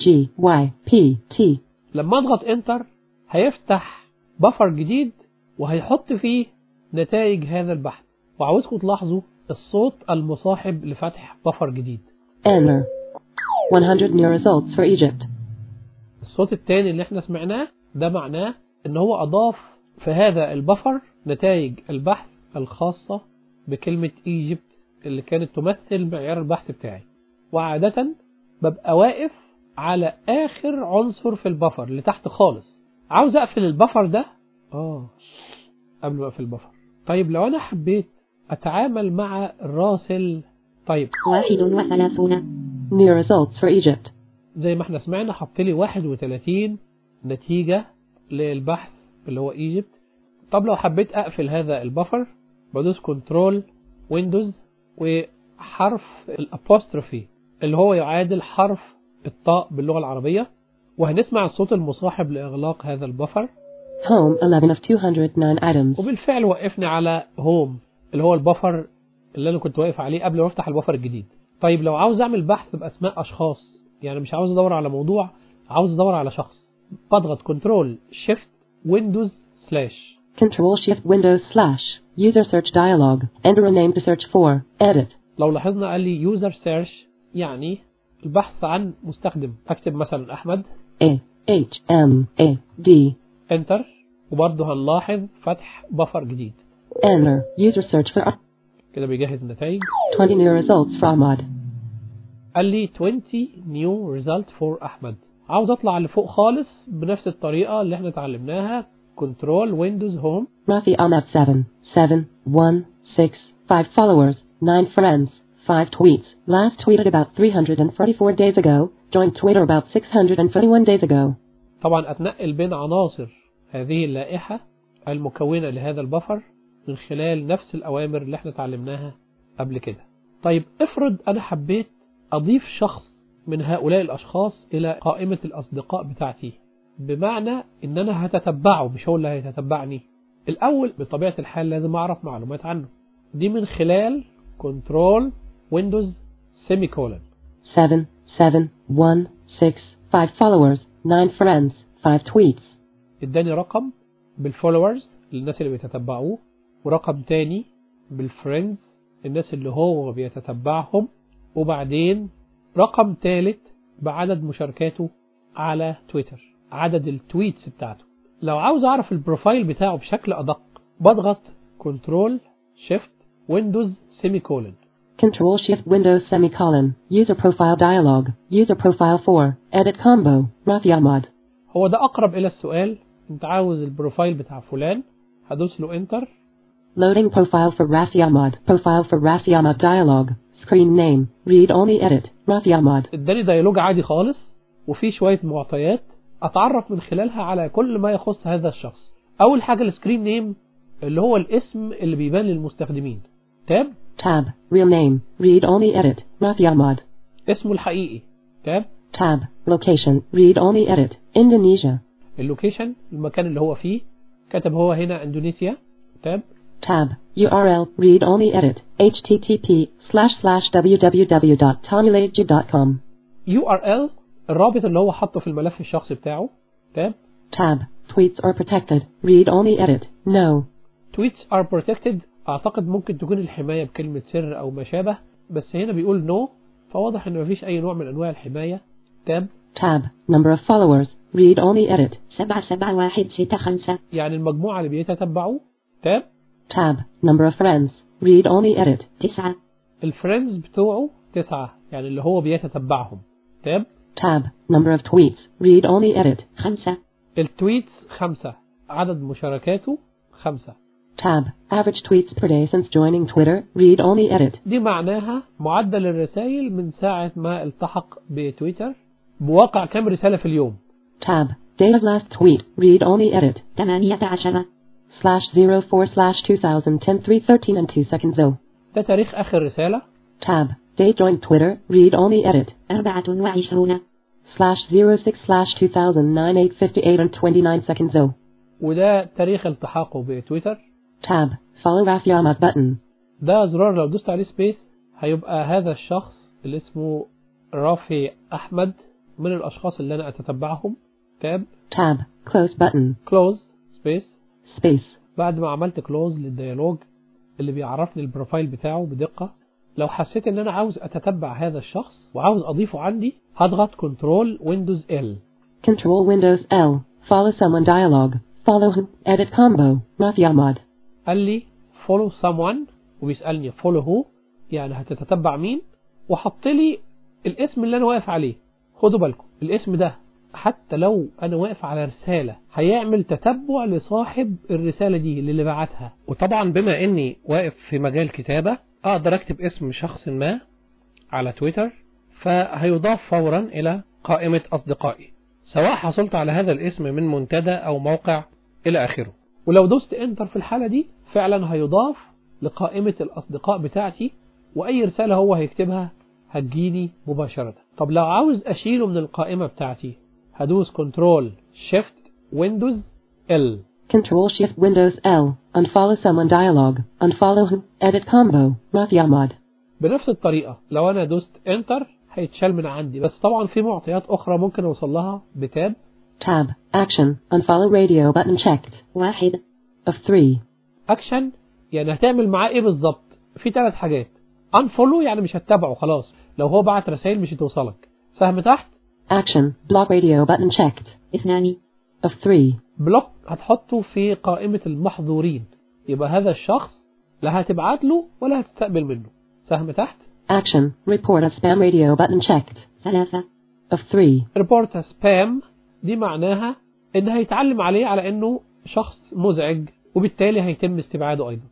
EGYPT. لما اضغط انتر هيفتح بفر جديد وهيحط فيه نتائج هذا البحث، وعاوزكم تلاحظوا الصوت المصاحب لفتح بفر جديد. Enter 100 new results for Egypt. الصوت التاني اللي احنا سمعناه ده معناه ان هو اضاف في هذا البفر نتائج البحث الخاصة بكلمة Egypt اللي كانت تمثل معيار البحث بتاعي. وعادة ببقى واقف على اخر عنصر في البفر اللي تحت خالص. عاوز اقفل البفر ده قبل ما اقفل البفر. طيب لو انا حبيت اتعامل مع الراسل، طيب 31 new results for Egypt. زي ما احنا سمعنا حط لي 31 نتيجة للبحث اللي هو Egypt. طب لو حبيت اقفل هذا البفر بدوس كنترول ويندوز وحرف الابوستروفي اللي هو يعادل حرف الطاء باللغة العربية، وهنسمع الصوت المصاحب لإغلاق هذا البفر. Home 11 of 209 items. وبالفعل وقفني على هوم اللي هو البفر اللي أنا كنت واقف عليه قبل ما أفتح البفر الجديد. طيب لو عاوز أعمل بحث بأسماء أشخاص، يعني مش عاوز أدور على موضوع، عاوز أدور على شخص، بضغط كنترول شيفت ويندوز سلاش. Control Shift Windows / User Search Dialog. Enter a name to search for. Edit. لو لاحظنا قال لي يوزر سيرش يعني البحث عن مستخدم. أكتب مثلا أحمد AHMAD. انتر، وبرضه هنلاحظ فتح بفر جديد. Enter. User search for. كده بيجهز النتائج. 20 new results for Ahmad. قال لي 20 new result for أحمد. عاوز أطلع لفوق خالص بنفس الطريقة اللي احنا اتعلمناها. كنترول ويندوز هوم. Rafi Ahmad 7 5 followers 9 friends 5 tweets. Last tweeted about 344 days ago. Joined Twitter about 641 days ago. طبعا أتنقل بين عناصر هذه اللائحة المكونة لهذا البفر من خلال نفس الأوامر اللي احنا اتعلمناها قبل كده. طيب افرض أنا حبيت أضيف شخص من هؤلاء الأشخاص إلى قائمة الأصدقاء بتاعتي، بمعنى إن أنا هتتبعه مش هو اللي هيتتبعني. الأول بطبيعة الحال لازم أعرف معلومات عنه، دي من خلال كنترول ويندوز سيميكولن. 7 5 followers 9 friends 5 tweets. اداني رقم بالفولورز الناس اللي بيتتبعوه، ورقم تاني بالفريندز الناس اللي هو بيتتبعهم، وبعدين رقم تالت بعدد مشاركاته على تويتر، عدد التويتس بتاعته. لو عاوز اعرف البروفايل بتاعه بشكل ادق بضغط كنترول شيفت ويندوز سيميكولن. Control Shift Windows semicolon. User profile dialog. User profile 4. Edit combo. Rafi Ahmad. هو ده اقرب الى السؤال. انت عاوز البروفايل بتاع فلان، هدوس له انتر. Loading profile for Rafi Ahmad. Profile for Rafi Ahmad dialog. Screen name. Read only edit. Rafi Ahmad. اداني ديالوج عادي خالص وفي شوية معطيات اتعرف من خلالها على كل ما يخص هذا الشخص. اول حاجة السكرين نيم اللي هو الاسم اللي بيبان للمستخدمين. تاب Tab. Real name. Read only edit. Rafi Ahmad. اسمه الحقيقي. تاب Tab. Location. Read only edit. Indonesia. اللوكيشن المكان اللي هو فيه، كتب هو هنا اندونيسيا. تاب Tab. URL. Read only edit. http://www.tommyleju.com. URL الرابط اللي هو حطه في الملف الشخصي بتاعه. تاب Tab. Tweets are protected. Read only edit. No. tweets are protected أعتقد ممكن تكون الحماية بكلمة سر أو ما شابه، بس هنا بيقول no، فواضح إن مفيش أي نوع من أنواع الحماية. Tab. Number of followers. Read only edit. 77165 يعني المجموعة اللي بيتتبعوا. Tab. Number of friends. Read only edit. 9 الفريندز بتوعه 9 يعني اللي هو بيتتبعهم. Tab. Number of tweets. Read only edit. 5 التويتس 5 عدد مشاركاته 5. Tab. Average tweets per day since joining Twitter. Read only edit. دي معناها معدل الرسائل من ساعة ما التحق بتويتر بواقع كام رسالة في اليوم. Tab. Date of last tweet. Read only edit. 18 /04/2010 3:13 and 2 seconds. ده تاريخ آخر رسالة. Tab. Date joined Twitter. Read only edit. 24 /06/2009 8:58 and 29 seconds. وده تاريخ التحاقه بتويتر. Tab. Follow Rafi Ahmad button. ده زرار لو دوست عليه سبيس هيبقى هذا الشخص اللي اسمه رافي أحمد من الأشخاص اللي أنا أتتبعهم. Tab. Close button. close سبيس. Space. بعد ما عملت close للديالوج اللي بيعرفني البروفايل بتاعه بدقة، لو حسيت ان انا عاوز اتتبع هذا الشخص وعاوز اضيفه عندي هضغط كنترول ويندوز ال. Control Windows L. Follow someone dialog. Follow who. Edit combo. Rafi Ahmad. قال لي follow someone وبيسألني follow who يعني هتتتبع مين، وحط لي الاسم اللي انا واقف عليه. خدوا بالكم الاسم ده حتى لو انا واقف على رسالة هيعمل تتبع لصاحب الرسالة دي اللي بعتها. وطبعا بما اني واقف في مجال كتابة اقدر اكتب اسم شخص ما على تويتر فهيضاف فورا الى قائمة اصدقائي سواء حصلت على هذا الاسم من منتدى او موقع الى اخره. ولو دوست انتر في الحالة دي فعلا هيضاف لقائمة الاصدقاء بتاعتي واي رسالة هو هيكتبها هتجيني مباشرة. طب لو عاوز اشيله من القائمة بتاعتي هدوس كنترول شيفت ويندوز ال. Control Shift Windows L. Unfollow someone dialog. Unfollow who. Edit combo. Rafi Ahmad. بنفس الطريقة لو انا دوست انتر هيتشال من عندي، بس طبعا في معطيات اخرى ممكن اوصل لها بتاب. Tab. Action. Unfollow radio button checked. 1 Of 3. اكشن يعني هتعمل معاه ايه بالظبط؟ في 3 حاجات. unfollow يعني مش هتتابعه خلاص، لو هو بعت رسائل مش هتوصلك. سهم تحت. Action. Block radio button checked. 2 Of 3. بلوك هتحطه في قائمة المحظورين، يبقى هذا الشخص لا هتبعت له ولا هتستقبل منه. سهم تحت. Action. Report of spam radio button checked. 3 Of 3. ريبورت سبام دي معناها ان هيتعلم عليه على انه شخص مزعج وبالتالي هيتم استبعاده ايضا.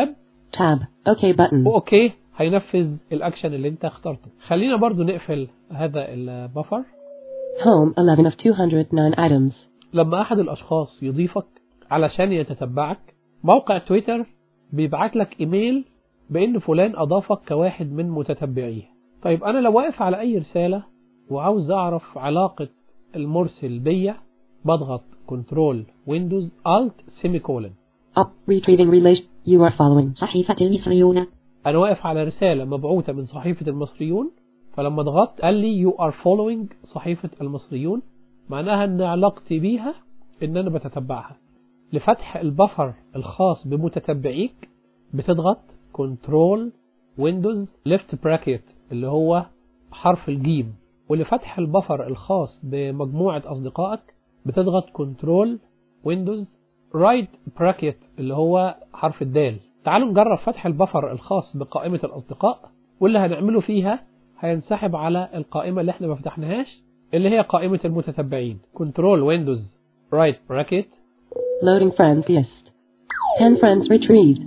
Tab. OK button. واوكي هينفذ الاكشن اللي انت اخترته. خلينا برضو نقفل هذا البفر. Home 11 of 209 items. لما احد الاشخاص يضيفك علشان يتتبعك موقع تويتر بيبعت لك ايميل بان فلان اضافك كواحد من متتبعيه. طيب انا لو واقف على اي رسالة وعاوز اعرف علاقة المرسل بيا بضغط كنترول ويندوز الت سيميكولن. Up. Retrieving relation. You are following. صحيفة المصريون. انا واقف على رسالة مبعوثة من صحيفة المصريون، فلما ضغطت قال لي you are following صحيفة المصريون، معناها ان علاقتي بيها ان انا بتتبعها. لفتح البفر الخاص بمتتبعيك بتضغط كنترول ويندوز ليفت براكيت اللي هو حرف الجيم، ولفتح البفر الخاص بمجموعة اصدقائك بتضغط كنترول ويندوز رايت براكيت اللي هو حرف الدال. تعالوا نجرب فتح البفر الخاص بقائمة الأصدقاء، واللي هنعمله فيها هينسحب على القائمة اللي احنا ما فتحناهاش اللي هي قائمة المتتبعين. كنترول ويندوز رايت براكيت. Loading friends list. 10 friends retrieved.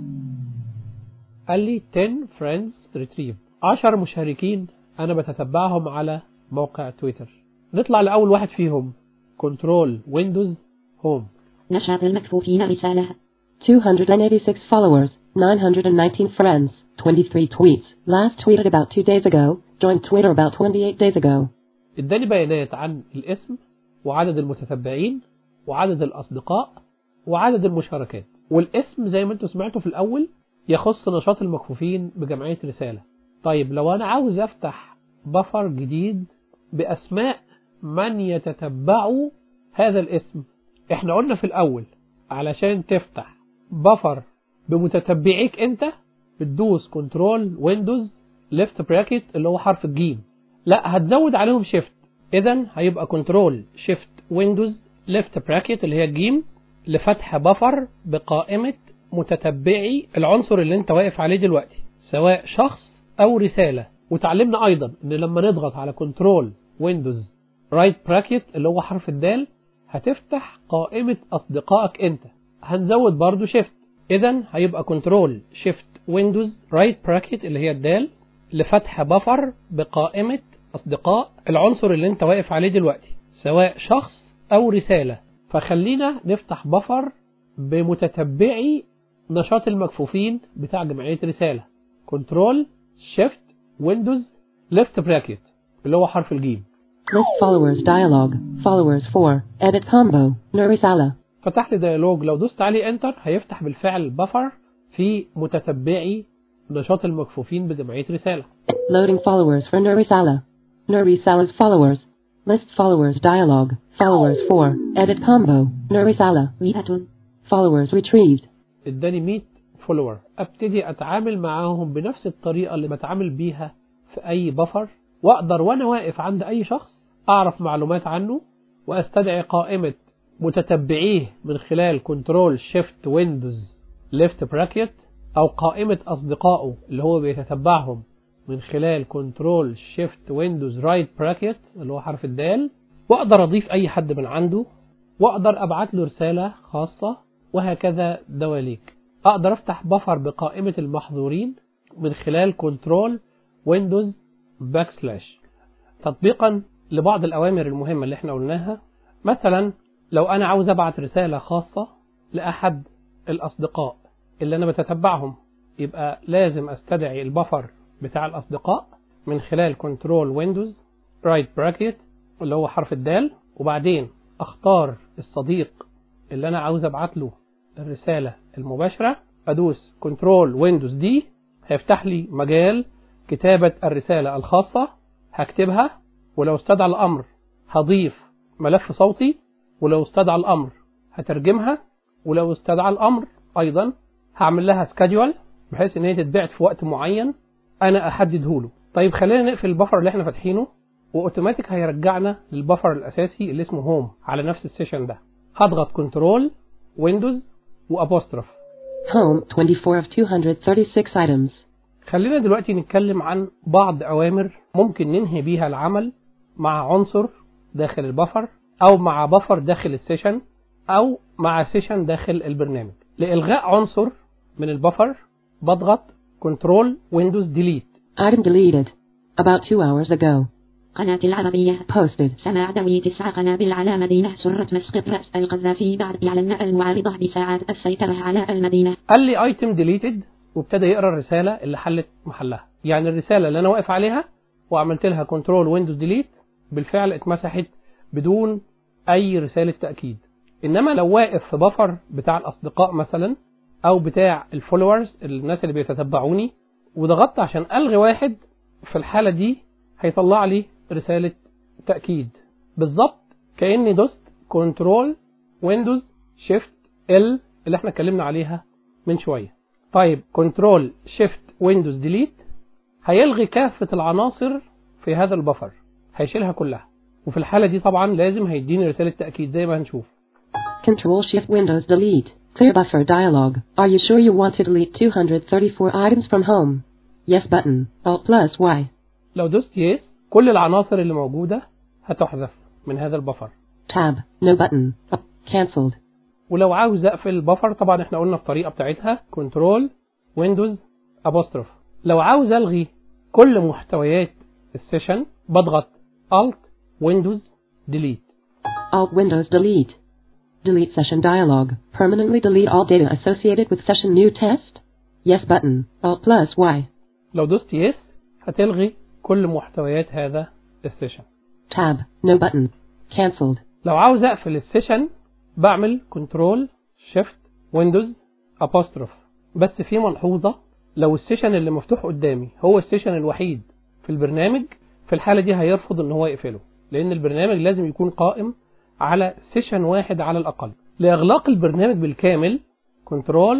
قال لي 10 friends retrieved 10 مشاركين أنا بتتبعهم على موقع تويتر. نطلع لأول واحد فيهم كنترول ويندوز هوم. نشاط المكفوفين رسالة. 286 followers. 919 friends. 23 tweets. Last tweeted about 2 days ago. Joined Twitter about 28 days ago. اداني بيانات عن الاسم وعدد المتتبعين وعدد الأصدقاء وعدد المشاركات. والاسم زي ما انتم سمعتوا في الأول يخص نشاط المكفوفين بجمعية رسالة. طيب لو أنا عاوز أفتح بفر جديد بأسماء من يتتبعوا هذا الاسم، احنا قلنا في الأول علشان تفتح بفر بمتتبعيك انت بتدوس كنترول ويندوز ليفت براكت اللي هو حرف الجيم، لا هتزود عليهم شيفت، اذا هيبقى كنترول شيفت ويندوز ليفت براكت اللي هي الجيم لفتح بفر بقائمة متتبعي العنصر اللي انت واقف عليه دلوقتي سواء شخص او رسالة. وتعلمنا ايضا ان لما نضغط على كنترول ويندوز رايت براكت اللي هو حرف الدال هتفتح قائمة اصدقائك انت، هنزود برضو شيفت، اذا هيبقى كنترول شيفت ويندوز رايت براكت اللي هي الدال لفتح بفر بقائمة اصدقاء العنصر اللي انت واقف عليه دلوقتي سواء شخص او رسالة. فخلينا نفتح بفر بمتتبعي نشاط المكفوفين بتاع جمعية رسالة، كنترول شيفت ويندوز ليفت براكت اللي هو حرف الجيم. List followers dialog. Followers 4. Edit combo. Nurisala. فتح لي ديالوج، لو دوست عليه انتر هيفتح بالفعل بفر في متتبعي نشاط المكفوفين بجمعية رسالة. Loading followers for Nurisala. Nurisala's followers. List followers dialog. Followers 4. Edit combo. Nurisala. 100. Followers retrieved. اداني 100 فولور، ابتدي اتعامل معاهم بنفس الطريقة اللي بتعامل بيها في اي بفر، واقدر وانا واقف عند اي شخص اعرف معلومات عنه واستدعي قائمة متتبعيه من خلال كنترول شيفت ويندوز ليفت براكت، او قائمة اصدقائه اللي هو بيتتبعهم من خلال كنترول شيفت ويندوز رايت براكت اللي هو حرف الدال، واقدر اضيف اي حد من عنده واقدر ابعت له رسالة خاصة وهكذا دواليك. اقدر افتح بفر بقائمة المحظورين من خلال كنترول ويندوز باك سلاش. تطبيقا لبعض الاوامر المهمة اللي احنا قلناها، مثلا لو انا عاوز ابعت رسالة خاصة لاحد الاصدقاء اللي انا بتتبعهم، يبقى لازم استدعي البفر بتاع الاصدقاء من خلال كنترول ويندوز رايت براكت اللي هو حرف الدال، وبعدين اختار الصديق اللي انا عاوز ابعت له الرسالة المباشرة، ادوس كنترول ويندوز دي، هيفتح لي مجال كتابة الرسالة الخاصة، هكتبها، ولو استدعى الامر هضيف ملف صوتي، ولو استدعى الامر هترجمها، ولو استدعى الامر ايضا هعمل لها سكادول بحيث ان هي تتبعت في وقت معين انا احدده له. طيب خلينا نقفل البفر اللي احنا فاتحينه، واوتوماتيك هيرجعنا للبفر الاساسي اللي اسمه هوم على نفس السيشن ده. هضغط كنترول ويندوز وابوستروف Home 24 of 236 items. خلينا دلوقتي نتكلم عن بعض اوامر ممكن ننهي بيها العمل مع عنصر داخل البفر، او مع بفر داخل السيشن، او مع سيشن داخل البرنامج. لإلغاء عنصر من البفر بضغط كنترول ويندوز ديليت. Item deleted. About 2 hours ago. قناة العربية. Posted. سماع دوي 9 قنابل على مدينة سرة مسقط رأس القذافي بعد إعلان المعارضة بساعات السيطرة على المدينة. قال لي ايتم ديليتد، وابتدى يقرا الرسالة اللي حلت محلها. يعني الرسالة اللي انا واقف عليها وعملت لها كنترول ويندوز ديليت بالفعل اتمسحت بدون اي رسالة تأكيد. انما لو واقف في بفر بتاع الاصدقاء مثلا او بتاع الفولورز الناس اللي بيتتبعوني وضغطت عشان الغي واحد، في الحالة دي هيطلع لي رسالة تأكيد بالظبط كأني دوست كنترول ويندوز شيفت ال اللي احنا اتكلمنا عليها من شوية. طيب كنترول شيفت ويندوز ديليت هيلغي كافة العناصر في هذا البفر، هيشيلها كلها، وفي الحالة دي طبعا لازم هيديني رسالة تأكيد زي ما هنشوف. Control Shift Windows Delete. Clear buffer dialog. Are you sure you want to delete 234 items from home? Yes button. Alt plus Y. لو دوست يس كل العناصر اللي موجودة هتحذف من هذا البفر. Tab. No button. Cancelled. ولو عاوز اقفل البفر طبعا احنا قلنا الطريقة بتاعتها كنترول ويندوز ابوستروف. لو عاوز الغي كل محتويات السيشن بضغط Alt Windows Delete. Alt Windows Delete. Delete session dialog. Permanently delete all data associated with session new test? Yes button. Alt plus Y. لو دوست يس هتلغي كل محتويات هذا السيشن. Tab. No button. Cancelled. لو عاوز اقفل السيشن بعمل كنترول شيفت ويندوز ابوستروف. بس في ملحوظة، لو السيشن اللي مفتوح قدامي هو السيشن الوحيد في البرنامج، في الحالة دي هيرفض ان هو يقفله، لان البرنامج لازم يكون قائم على سيشن واحد على الاقل. لاغلاق البرنامج بالكامل كنترول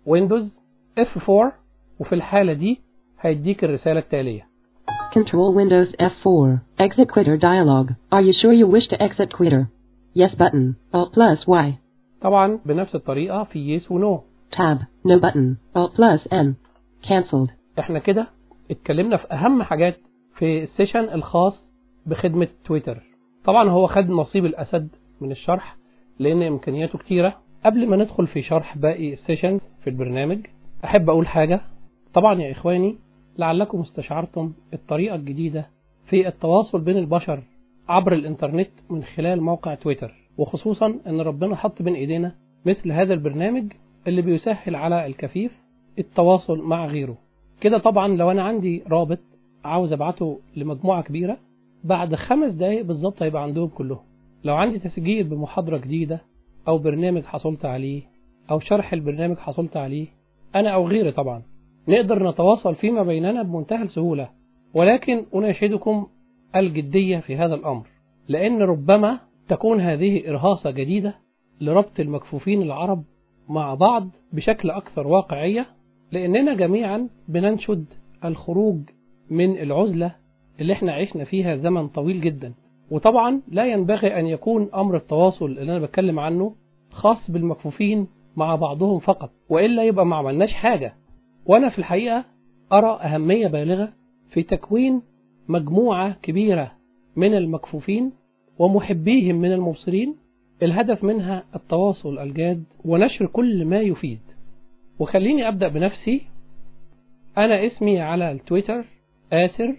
ويندوز F4، وفي الحالة دي هيديك الرسالة التالية: Control Windows F4. Exit Quitter dialog. Are you sure you wish to exit Quitter? Yes button. Alt plus Y. طبعا بنفس الطريقة في yes و no. Tab. No button. Alt plus N. Cancelled. احنا كده اتكلمنا في أهم حاجات في السيشن الخاص بخدمة تويتر. طبعا هو خد نصيب الأسد من الشرح لأن إمكانياته كتيرة. قبل ما ندخل في شرح باقي السيشن في البرنامج أحب أقول حاجة. طبعا يا إخواني، لعلكم استشعرتم الطريقة الجديدة في التواصل بين البشر عبر الإنترنت من خلال موقع تويتر، وخصوصا أن ربنا حط بين إيدينا مثل هذا البرنامج اللي بيسهل على الكفيف التواصل مع غيره. كده طبعا لو أنا عندي رابط عاوز أبعته لمجموعة كبيرة، بعد 5 دقايق بالظبط هيبقى عندهم كلهم. لو عندي تسجيل بمحاضرة جديدة أو برنامج حصلت عليه أو شرح البرنامج حصلت عليه أنا أو غيري، طبعا نقدر نتواصل فيما بيننا بمنتهى السهولة. ولكن أناشدكم الجدية في هذا الأمر، لأن ربما تكون هذه إرهاصة جديدة لربط المكفوفين العرب مع بعض بشكل أكثر واقعية، لأننا جميعا بننشد الخروج من العزلة اللي احنا عشنا فيها زمن طويل جدا. وطبعا لا ينبغي أن يكون أمر التواصل اللي أنا بتكلم عنه خاص بالمكفوفين مع بعضهم فقط، وإلا يبقى ما عملناش حاجة. وأنا في الحقيقة أرى أهمية بالغة في تكوين مجموعة كبيرة من المكفوفين ومحبيهم من المبصرين، الهدف منها التواصل الجاد ونشر كل ما يفيد. وخليني أبدأ بنفسي. أنا اسمي على التويتر آسر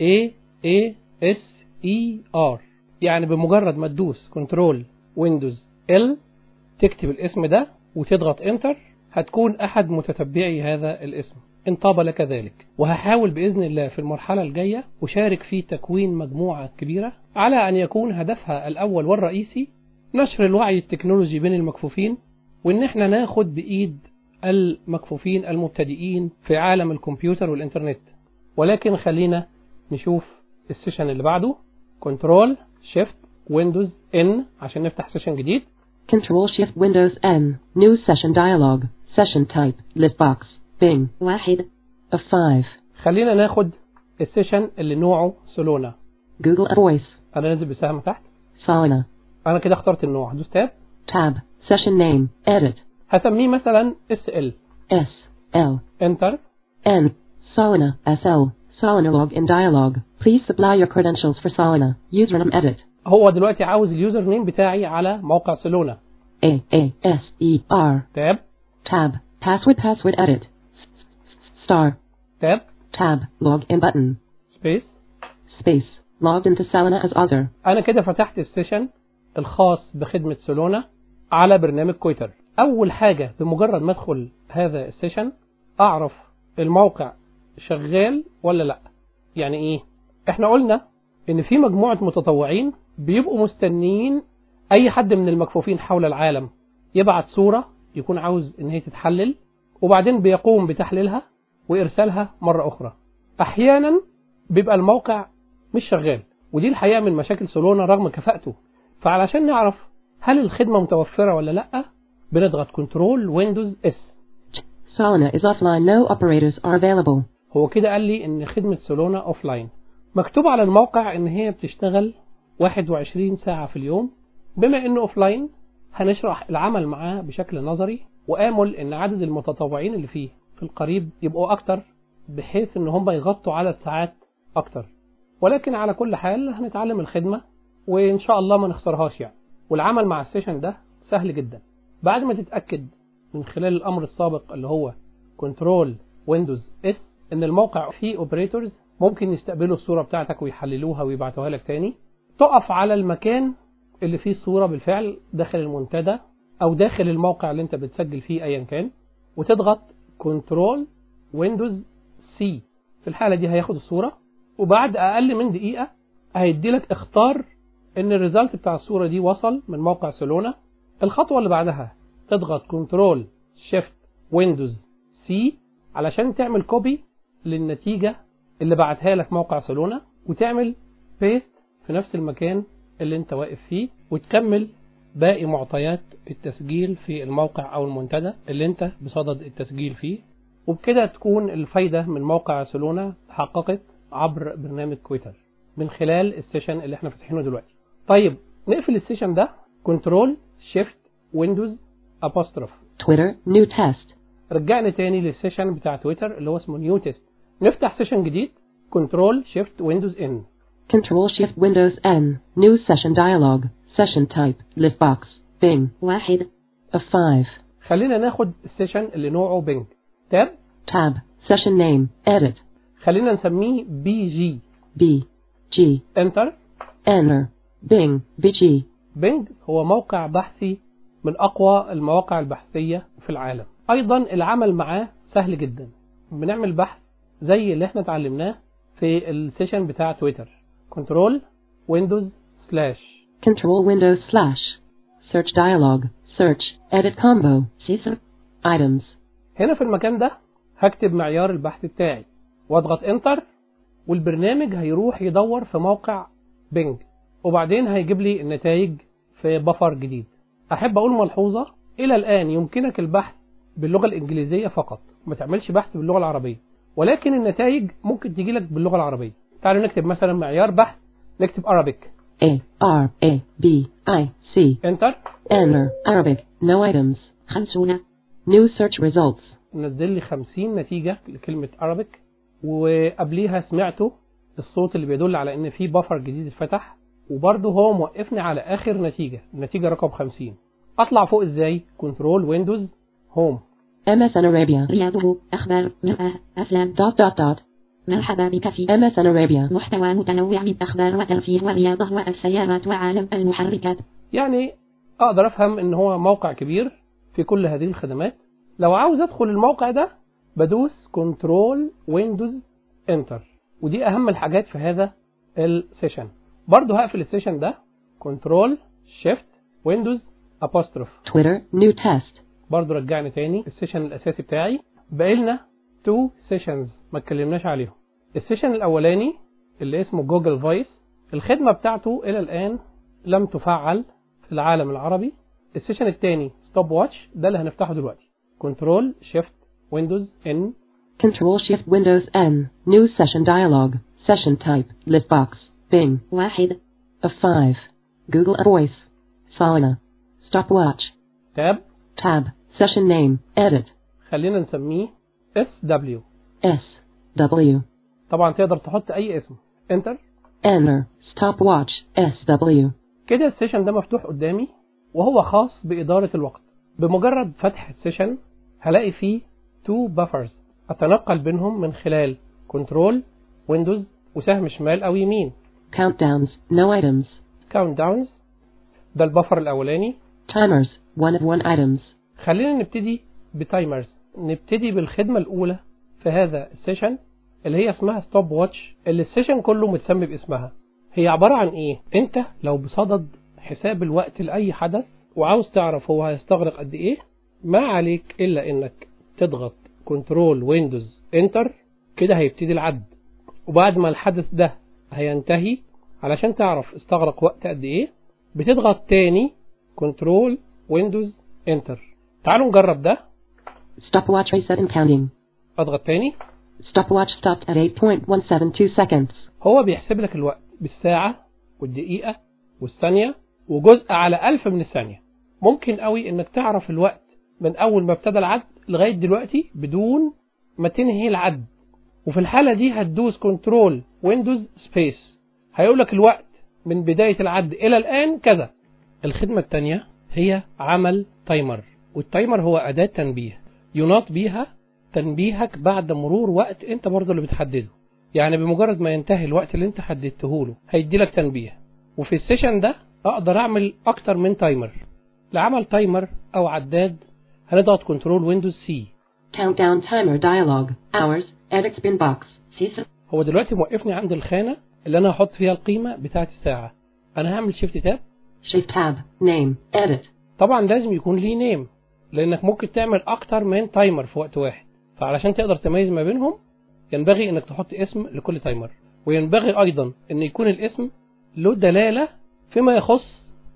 AASER، يعني بمجرد ما تدوس كنترول ويندوز L تكتب الاسم ده وتضغط انتر هتكون أحد متتبعي هذا الاسم إن طاب لك ذلك. وهحاول بإذن الله في المرحلة الجاية أشارك في تكوين مجموعة كبيرة على أن يكون هدفها الأول والرئيسي نشر الوعي التكنولوجي بين المكفوفين، وإن احنا ناخد بإيد المكفوفين المبتدئين في عالم الكمبيوتر والإنترنت. ولكن خلينا نشوف السيشن اللي بعده. كنترول شيفت ويندوز N عشان نفتح سيشن جديد. Control Shift Windows N. New session dialog. Session type. List box. Bing. 1 of 5. خلينا ناخد السيشن اللي نوعه سولونا. Google Voice. أنا نازل بسهم تحت. Solana. أنا كده اخترت النوع. دوس تاب. Tab. Session name. Edit. هسميه مثلا SL. SL. Enter. N. Solana. SL. Solana login dialog. Please supply your credentials for Solana. Username edit. هو دلوقتي عاوز اليوزر نيم بتاعي على موقع سولونا. AASER. تاب. Tab. Password edit. Star. تاب. Tab. Login button. Space. Space. Logged into Solana as other. أنا كده فتحت السيشن الخاص بخدمة سولونا على برنامج كويتر. أول حاجة بمجرد ما أدخل هذا السيشن أعرف الموقع شغال ولا لأ. يعني إيه؟ إحنا قلنا إن في مجموعة متطوعين بيبقوا مستنيين أي حد من المكفوفين حول العالم يبعت صورة يكون عاوز إن هي تتحلل، وبعدين بيقوم بتحليلها وإرسالها مرة أخرى. أحيانا بيبقى الموقع مش شغال، ودي الحقيقة من مشاكل سولونا رغم كفاءته. فعلشان نعرف هل الخدمة متوفرة ولا لأ بنضغط كنترول ويندوز S. Solana is offline. No operators are available. هو كده قال لي إن خدمة سولونا أوفلاين. مكتوب على الموقع إن هي بتشتغل 21 ساعة في اليوم. بما إنه أوفلاين هنشرح العمل معاه بشكل نظري، وآمل إن عدد المتطوعين اللي فيه في القريب يبقوا أكتر بحيث إن هم يغطوا على الساعات أكتر. ولكن على كل حال هنتعلم الخدمة وإن شاء الله ما نخسرهاش يعني. والعمل مع السيشن ده سهل جدا. بعد ما تتأكد من خلال الأمر السابق اللي هو كنترول ويندوز S إن الموقع فيه أوبريتورز ممكن يستقبلوا الصورة بتاعتك ويحللوها ويبعتوها لك تاني، تقف على المكان اللي فيه الصورة بالفعل داخل المنتدى أو داخل الموقع اللي أنت بتسجل فيه أيا كان، وتضغط كنترول ويندوز C. في الحالة دي هياخد الصورة، وبعد أقل من دقيقة هيدي لك اختار إن الريزلت بتاع الصورة دي وصل من موقع سولونا. الخطوة اللي بعدها تضغط كنترول شيفت ويندوز C علشان تعمل كوبي للنتيجة اللي بعتها لك موقع سولونا، وتعمل بيست في نفس المكان اللي انت واقف فيه، وتكمل باقي معطيات التسجيل في الموقع أو المنتدى اللي انت بصدد التسجيل فيه. وبكده تكون الفايدة من موقع سولونا تحققت عبر برنامج كويتر من خلال السيشن اللي احنا فاتحينه دلوقتي. طيب نقفل السيشن ده كنترول شيفت ويندوز ابوستروف Twitter, new test. رجعنا تاني للسيشن بتاع تويتر اللي هو اسمه نيو تيست. نفتح سيشن جديد كنترول شيفت ويندوز ان. Control Shift Windows N. New session dialog. Session type. List box. Bing. 1 of 5. خلينا ناخد السيشن اللي نوعه بينج. تاب. Tab. Session name. Edit. خلينا نسميه بي جي. B. G. انتر. Enter. Bing. BG. بينج هو موقع بحثي من أقوى المواقع البحثية في العالم. أيضا العمل معاه سهل جدا. بنعمل بحث زي اللي احنا اتعلمناه في السيشن بتاع تويتر. كنترول ويندوز سلاش. Control Windows slash. Search dialog. Search. Edit combo. صفر Items. هنا في المكان ده هكتب معيار البحث بتاعي واضغط انتر، والبرنامج هيروح يدور في موقع بينج وبعدين هيجيب لي النتائج في بفر جديد. أحب أقول ملحوظة، إلى الآن يمكنك البحث باللغة الإنجليزية فقط، ما تعملش بحث باللغة العربية، ولكن النتائج ممكن تجي لك باللغة العربية. تعالوا نكتب مثلا معيار بحث، نكتب Arabic. A-R-A-B-I-C. انتر. Enter. Arabic. No items. 50 New search results. نزل لي 50 نتيجة لكلمة Arabic، وقبليها سمعته الصوت اللي بيدل على ان في بفر جديد اتفتح، وبرضه هو موقفني على اخر نتيجة، النتيجة رقم 50. اطلع فوق ازاي؟ كنترول ويندوز هوم. MSN Arabia. رياضه أخبار مرآة أفلام Dot. مرحبا بك في MSN Arabia. محتوى متنوع من أخبار وترفيه ورياضة والسيارات وعالم المحركات. يعني اقدر افهم ان هو موقع كبير في كل هذه الخدمات. لو عاوز ادخل الموقع ده بدوس كنترول ويندوز انتر، ودي اهم الحاجات في هذا السيشن. برضو هقفل السيشن ده كنترول شيفت ويندوز ابوستروف. Twitter. New test. برضو رجعنا تاني السيشن الاساسي بتاعي. بقيلنا 2 سيشنز ما اتكلمناش عليهم. السيشن الاولاني اللي اسمه جوجل فويس، الخدمة بتاعته الى الان لم تفعل في العالم العربي. السيشن الثاني ستوب واتش، ده اللي هنفتحه دلوقتي. كنترول شيفت ويندوز ان. Control Shift Windows N. New session dialog. Session type. List box. Bing. 1 of 5. Google Voice. Solana. Stopwatch. تاب. Tab. Session name. Edit. خلينا نسميه SW. SW. طبعا تقدر تحط اي اسم. انتر. Enter. Stopwatch. SW. كده السيشن ده مفتوح قدامي وهو خاص بإدارة الوقت. بمجرد فتح السيشن هلاقي فيه 2 buffers أتنقل بينهم من خلال كنترول ويندوز وسهم شمال أو يمين. Countdowns. No items. countdowns ده البفر الأولاني. Timers. 1 of 1 items. خلينا نبتدي بتايمرز. نبتدي بالخدمة الأولى في هذا السيشن اللي هي اسمها ستوب واتش، اللي السيشن كله متسمي باسمها. هي عبارة عن ايه؟ انت لو بصدد حساب الوقت لأي حدث وعاوز تعرف هو هيستغرق قد ايه، ما عليك الا انك تضغط كنترول ويندوز انتر، كده هيبتدي العد. وبعد ما الحدث ده هينتهي علشان تعرف استغرق وقت قد ايه بتضغط تاني كنترول ويندوز انتر. تعالوا نجرب ده. Stopwatch reset and counting. اضغط تاني. Stopwatch stopped at 8.172 seconds. هو بيحسب لك الوقت بالساعة والدقيقة والثانية وجزء على 1000 من الثانية. ممكن قوي انك تعرف الوقت من اول ما ابتدى العد لغاية دلوقتي بدون ما تنهي العد. وفي الحالة دي هتدوس كنترول ويندوز سبيس، هيقول لك الوقت من بداية العد الى الان كذا. الخدمة الثانية هي عمل تايمر، والتايمر هو أداة تنبيه يناط بيها تنبيهك بعد مرور وقت انت برضو اللي بتحدده. يعني بمجرد ما ينتهي الوقت اللي انت حددته له هيدي لك تنبيه. وفي السيشن ده اقدر اعمل اكتر من تايمر. لعمل تايمر او عداد هنضغط كنترول ويندوز سي. Countdown timer dialog. Hours. Edit spin box. 0 هو دلوقتي موقفني عند الخانة اللي انا هحط فيها القيمة بتاعت الساعة. انا هعمل شيفت تاب. Shift tab. Name. Edit. طبعا لازم يكون ليه نيم، لانك ممكن تعمل اكتر من تايمر في وقت واحد، فعلشان تقدر تميز ما بينهم ينبغي انك تحط اسم لكل تايمر. وينبغي ايضا ان يكون الاسم له دلالة فيما يخص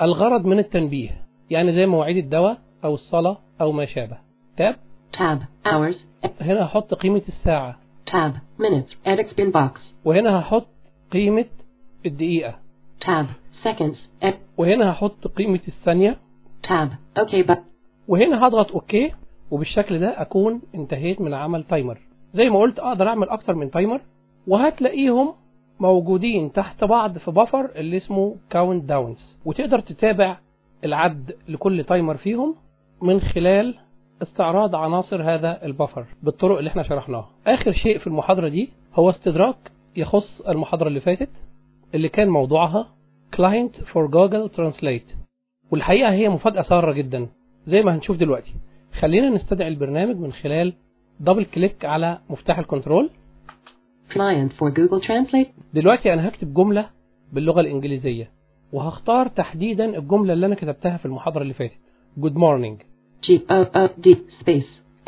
الغرض من التنبيه، يعني زي مواعيد الدواء أو الصلاة أو ما شابه. تاب hours. هنا هحط قيمة الساعة. Tab minutes. Edit spin box. وهنا هحط قيمة الدقيقة. Tab seconds. وهنا هحط قيمة الثانية. Tab OK but. وهنا هضغط OK، وبالشكل ده أكون انتهيت من عمل تايمر. زي ما قلت أقدر أعمل أكتر من تايمر، وهتلاقيهم موجودين تحت بعض في بفر اللي اسمه كاونت داونز، وتقدر تتابع العد لكل تايمر فيهم من خلال استعراض عناصر هذا البفر بالطرق اللي احنا شرحناها. آخر شيء في المحاضرة دي هو استدراك يخص المحاضرة اللي فاتت اللي كان موضوعها Client for Google Translate، والحقيقة هي مفاجأة سارة جدا زي ما هنشوف دلوقتي. خلينا نستدعي البرنامج من خلال دبل كليك على مفتاح الكنترول. Client for Google Translate. دلوقتي أنا هكتب جملة باللغة الإنجليزية، وهختار تحديدا الجملة اللي أنا كتبتها في المحاضرة اللي فاتت. Good morning. G-O-O-D space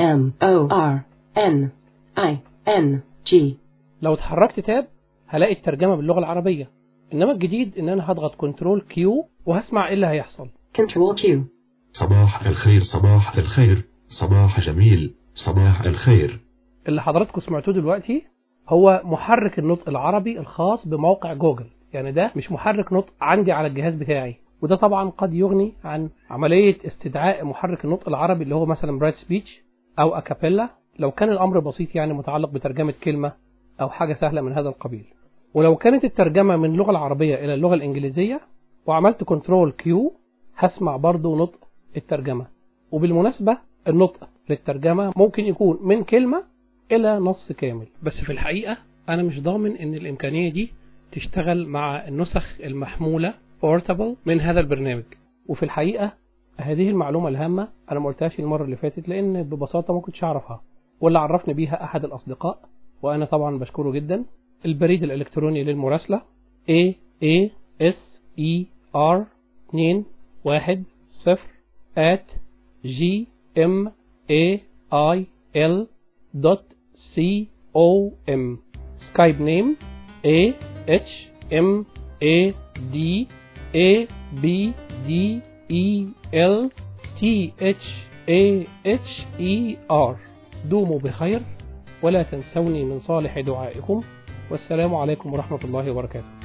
M-O-R-N-I-N-G. لو اتحركت تاب هلاقي الترجمة باللغة العربية، إنما الجديد إن أنا هضغط كنترول كيو وهسمع إيه اللي هيحصل. Control Q. صباح الخير، صباح الخير، صباح جميل، صباح الخير. اللي حضراتكم سمعتوه دلوقتي هو محرك النطق العربي الخاص بموقع جوجل، يعني ده مش محرك نطق عندي على الجهاز بتاعي، وده طبعا قد يغني عن عملية استدعاء محرك النطق العربي اللي هو مثلا برايت سبيتش أو أكابيلا لو كان الأمر بسيط، يعني متعلق بترجمة كلمة أو حاجة سهلة من هذا القبيل. ولو كانت الترجمة من اللغة العربية إلى اللغة الإنجليزية وعملت كنترول كيو هسمع برضو نطق الترجمة. وبالمناسبة النطق للترجمة ممكن يكون من كلمة إلى نص كامل، بس في الحقيقة أنا مش ضامن إن الإمكانية دي تشتغل مع النسخ المحمولة portable من هذا البرنامج. وفي الحقيقة هذه المعلومة الهامة أنا ما قلتهاش المرة اللي فاتت لأن ببساطة ما كنتش أعرفها، واللي عرفني بيها أحد الأصدقاء وأنا طبعا بشكره جدا. البريد الإلكتروني للمراسلة AASER20@gmail.com. سكايب نيم AHMADABDELTHAHER. دوموا بخير ولا تنسوني من صالح دعائكم، والسلام عليكم ورحمة الله وبركاته.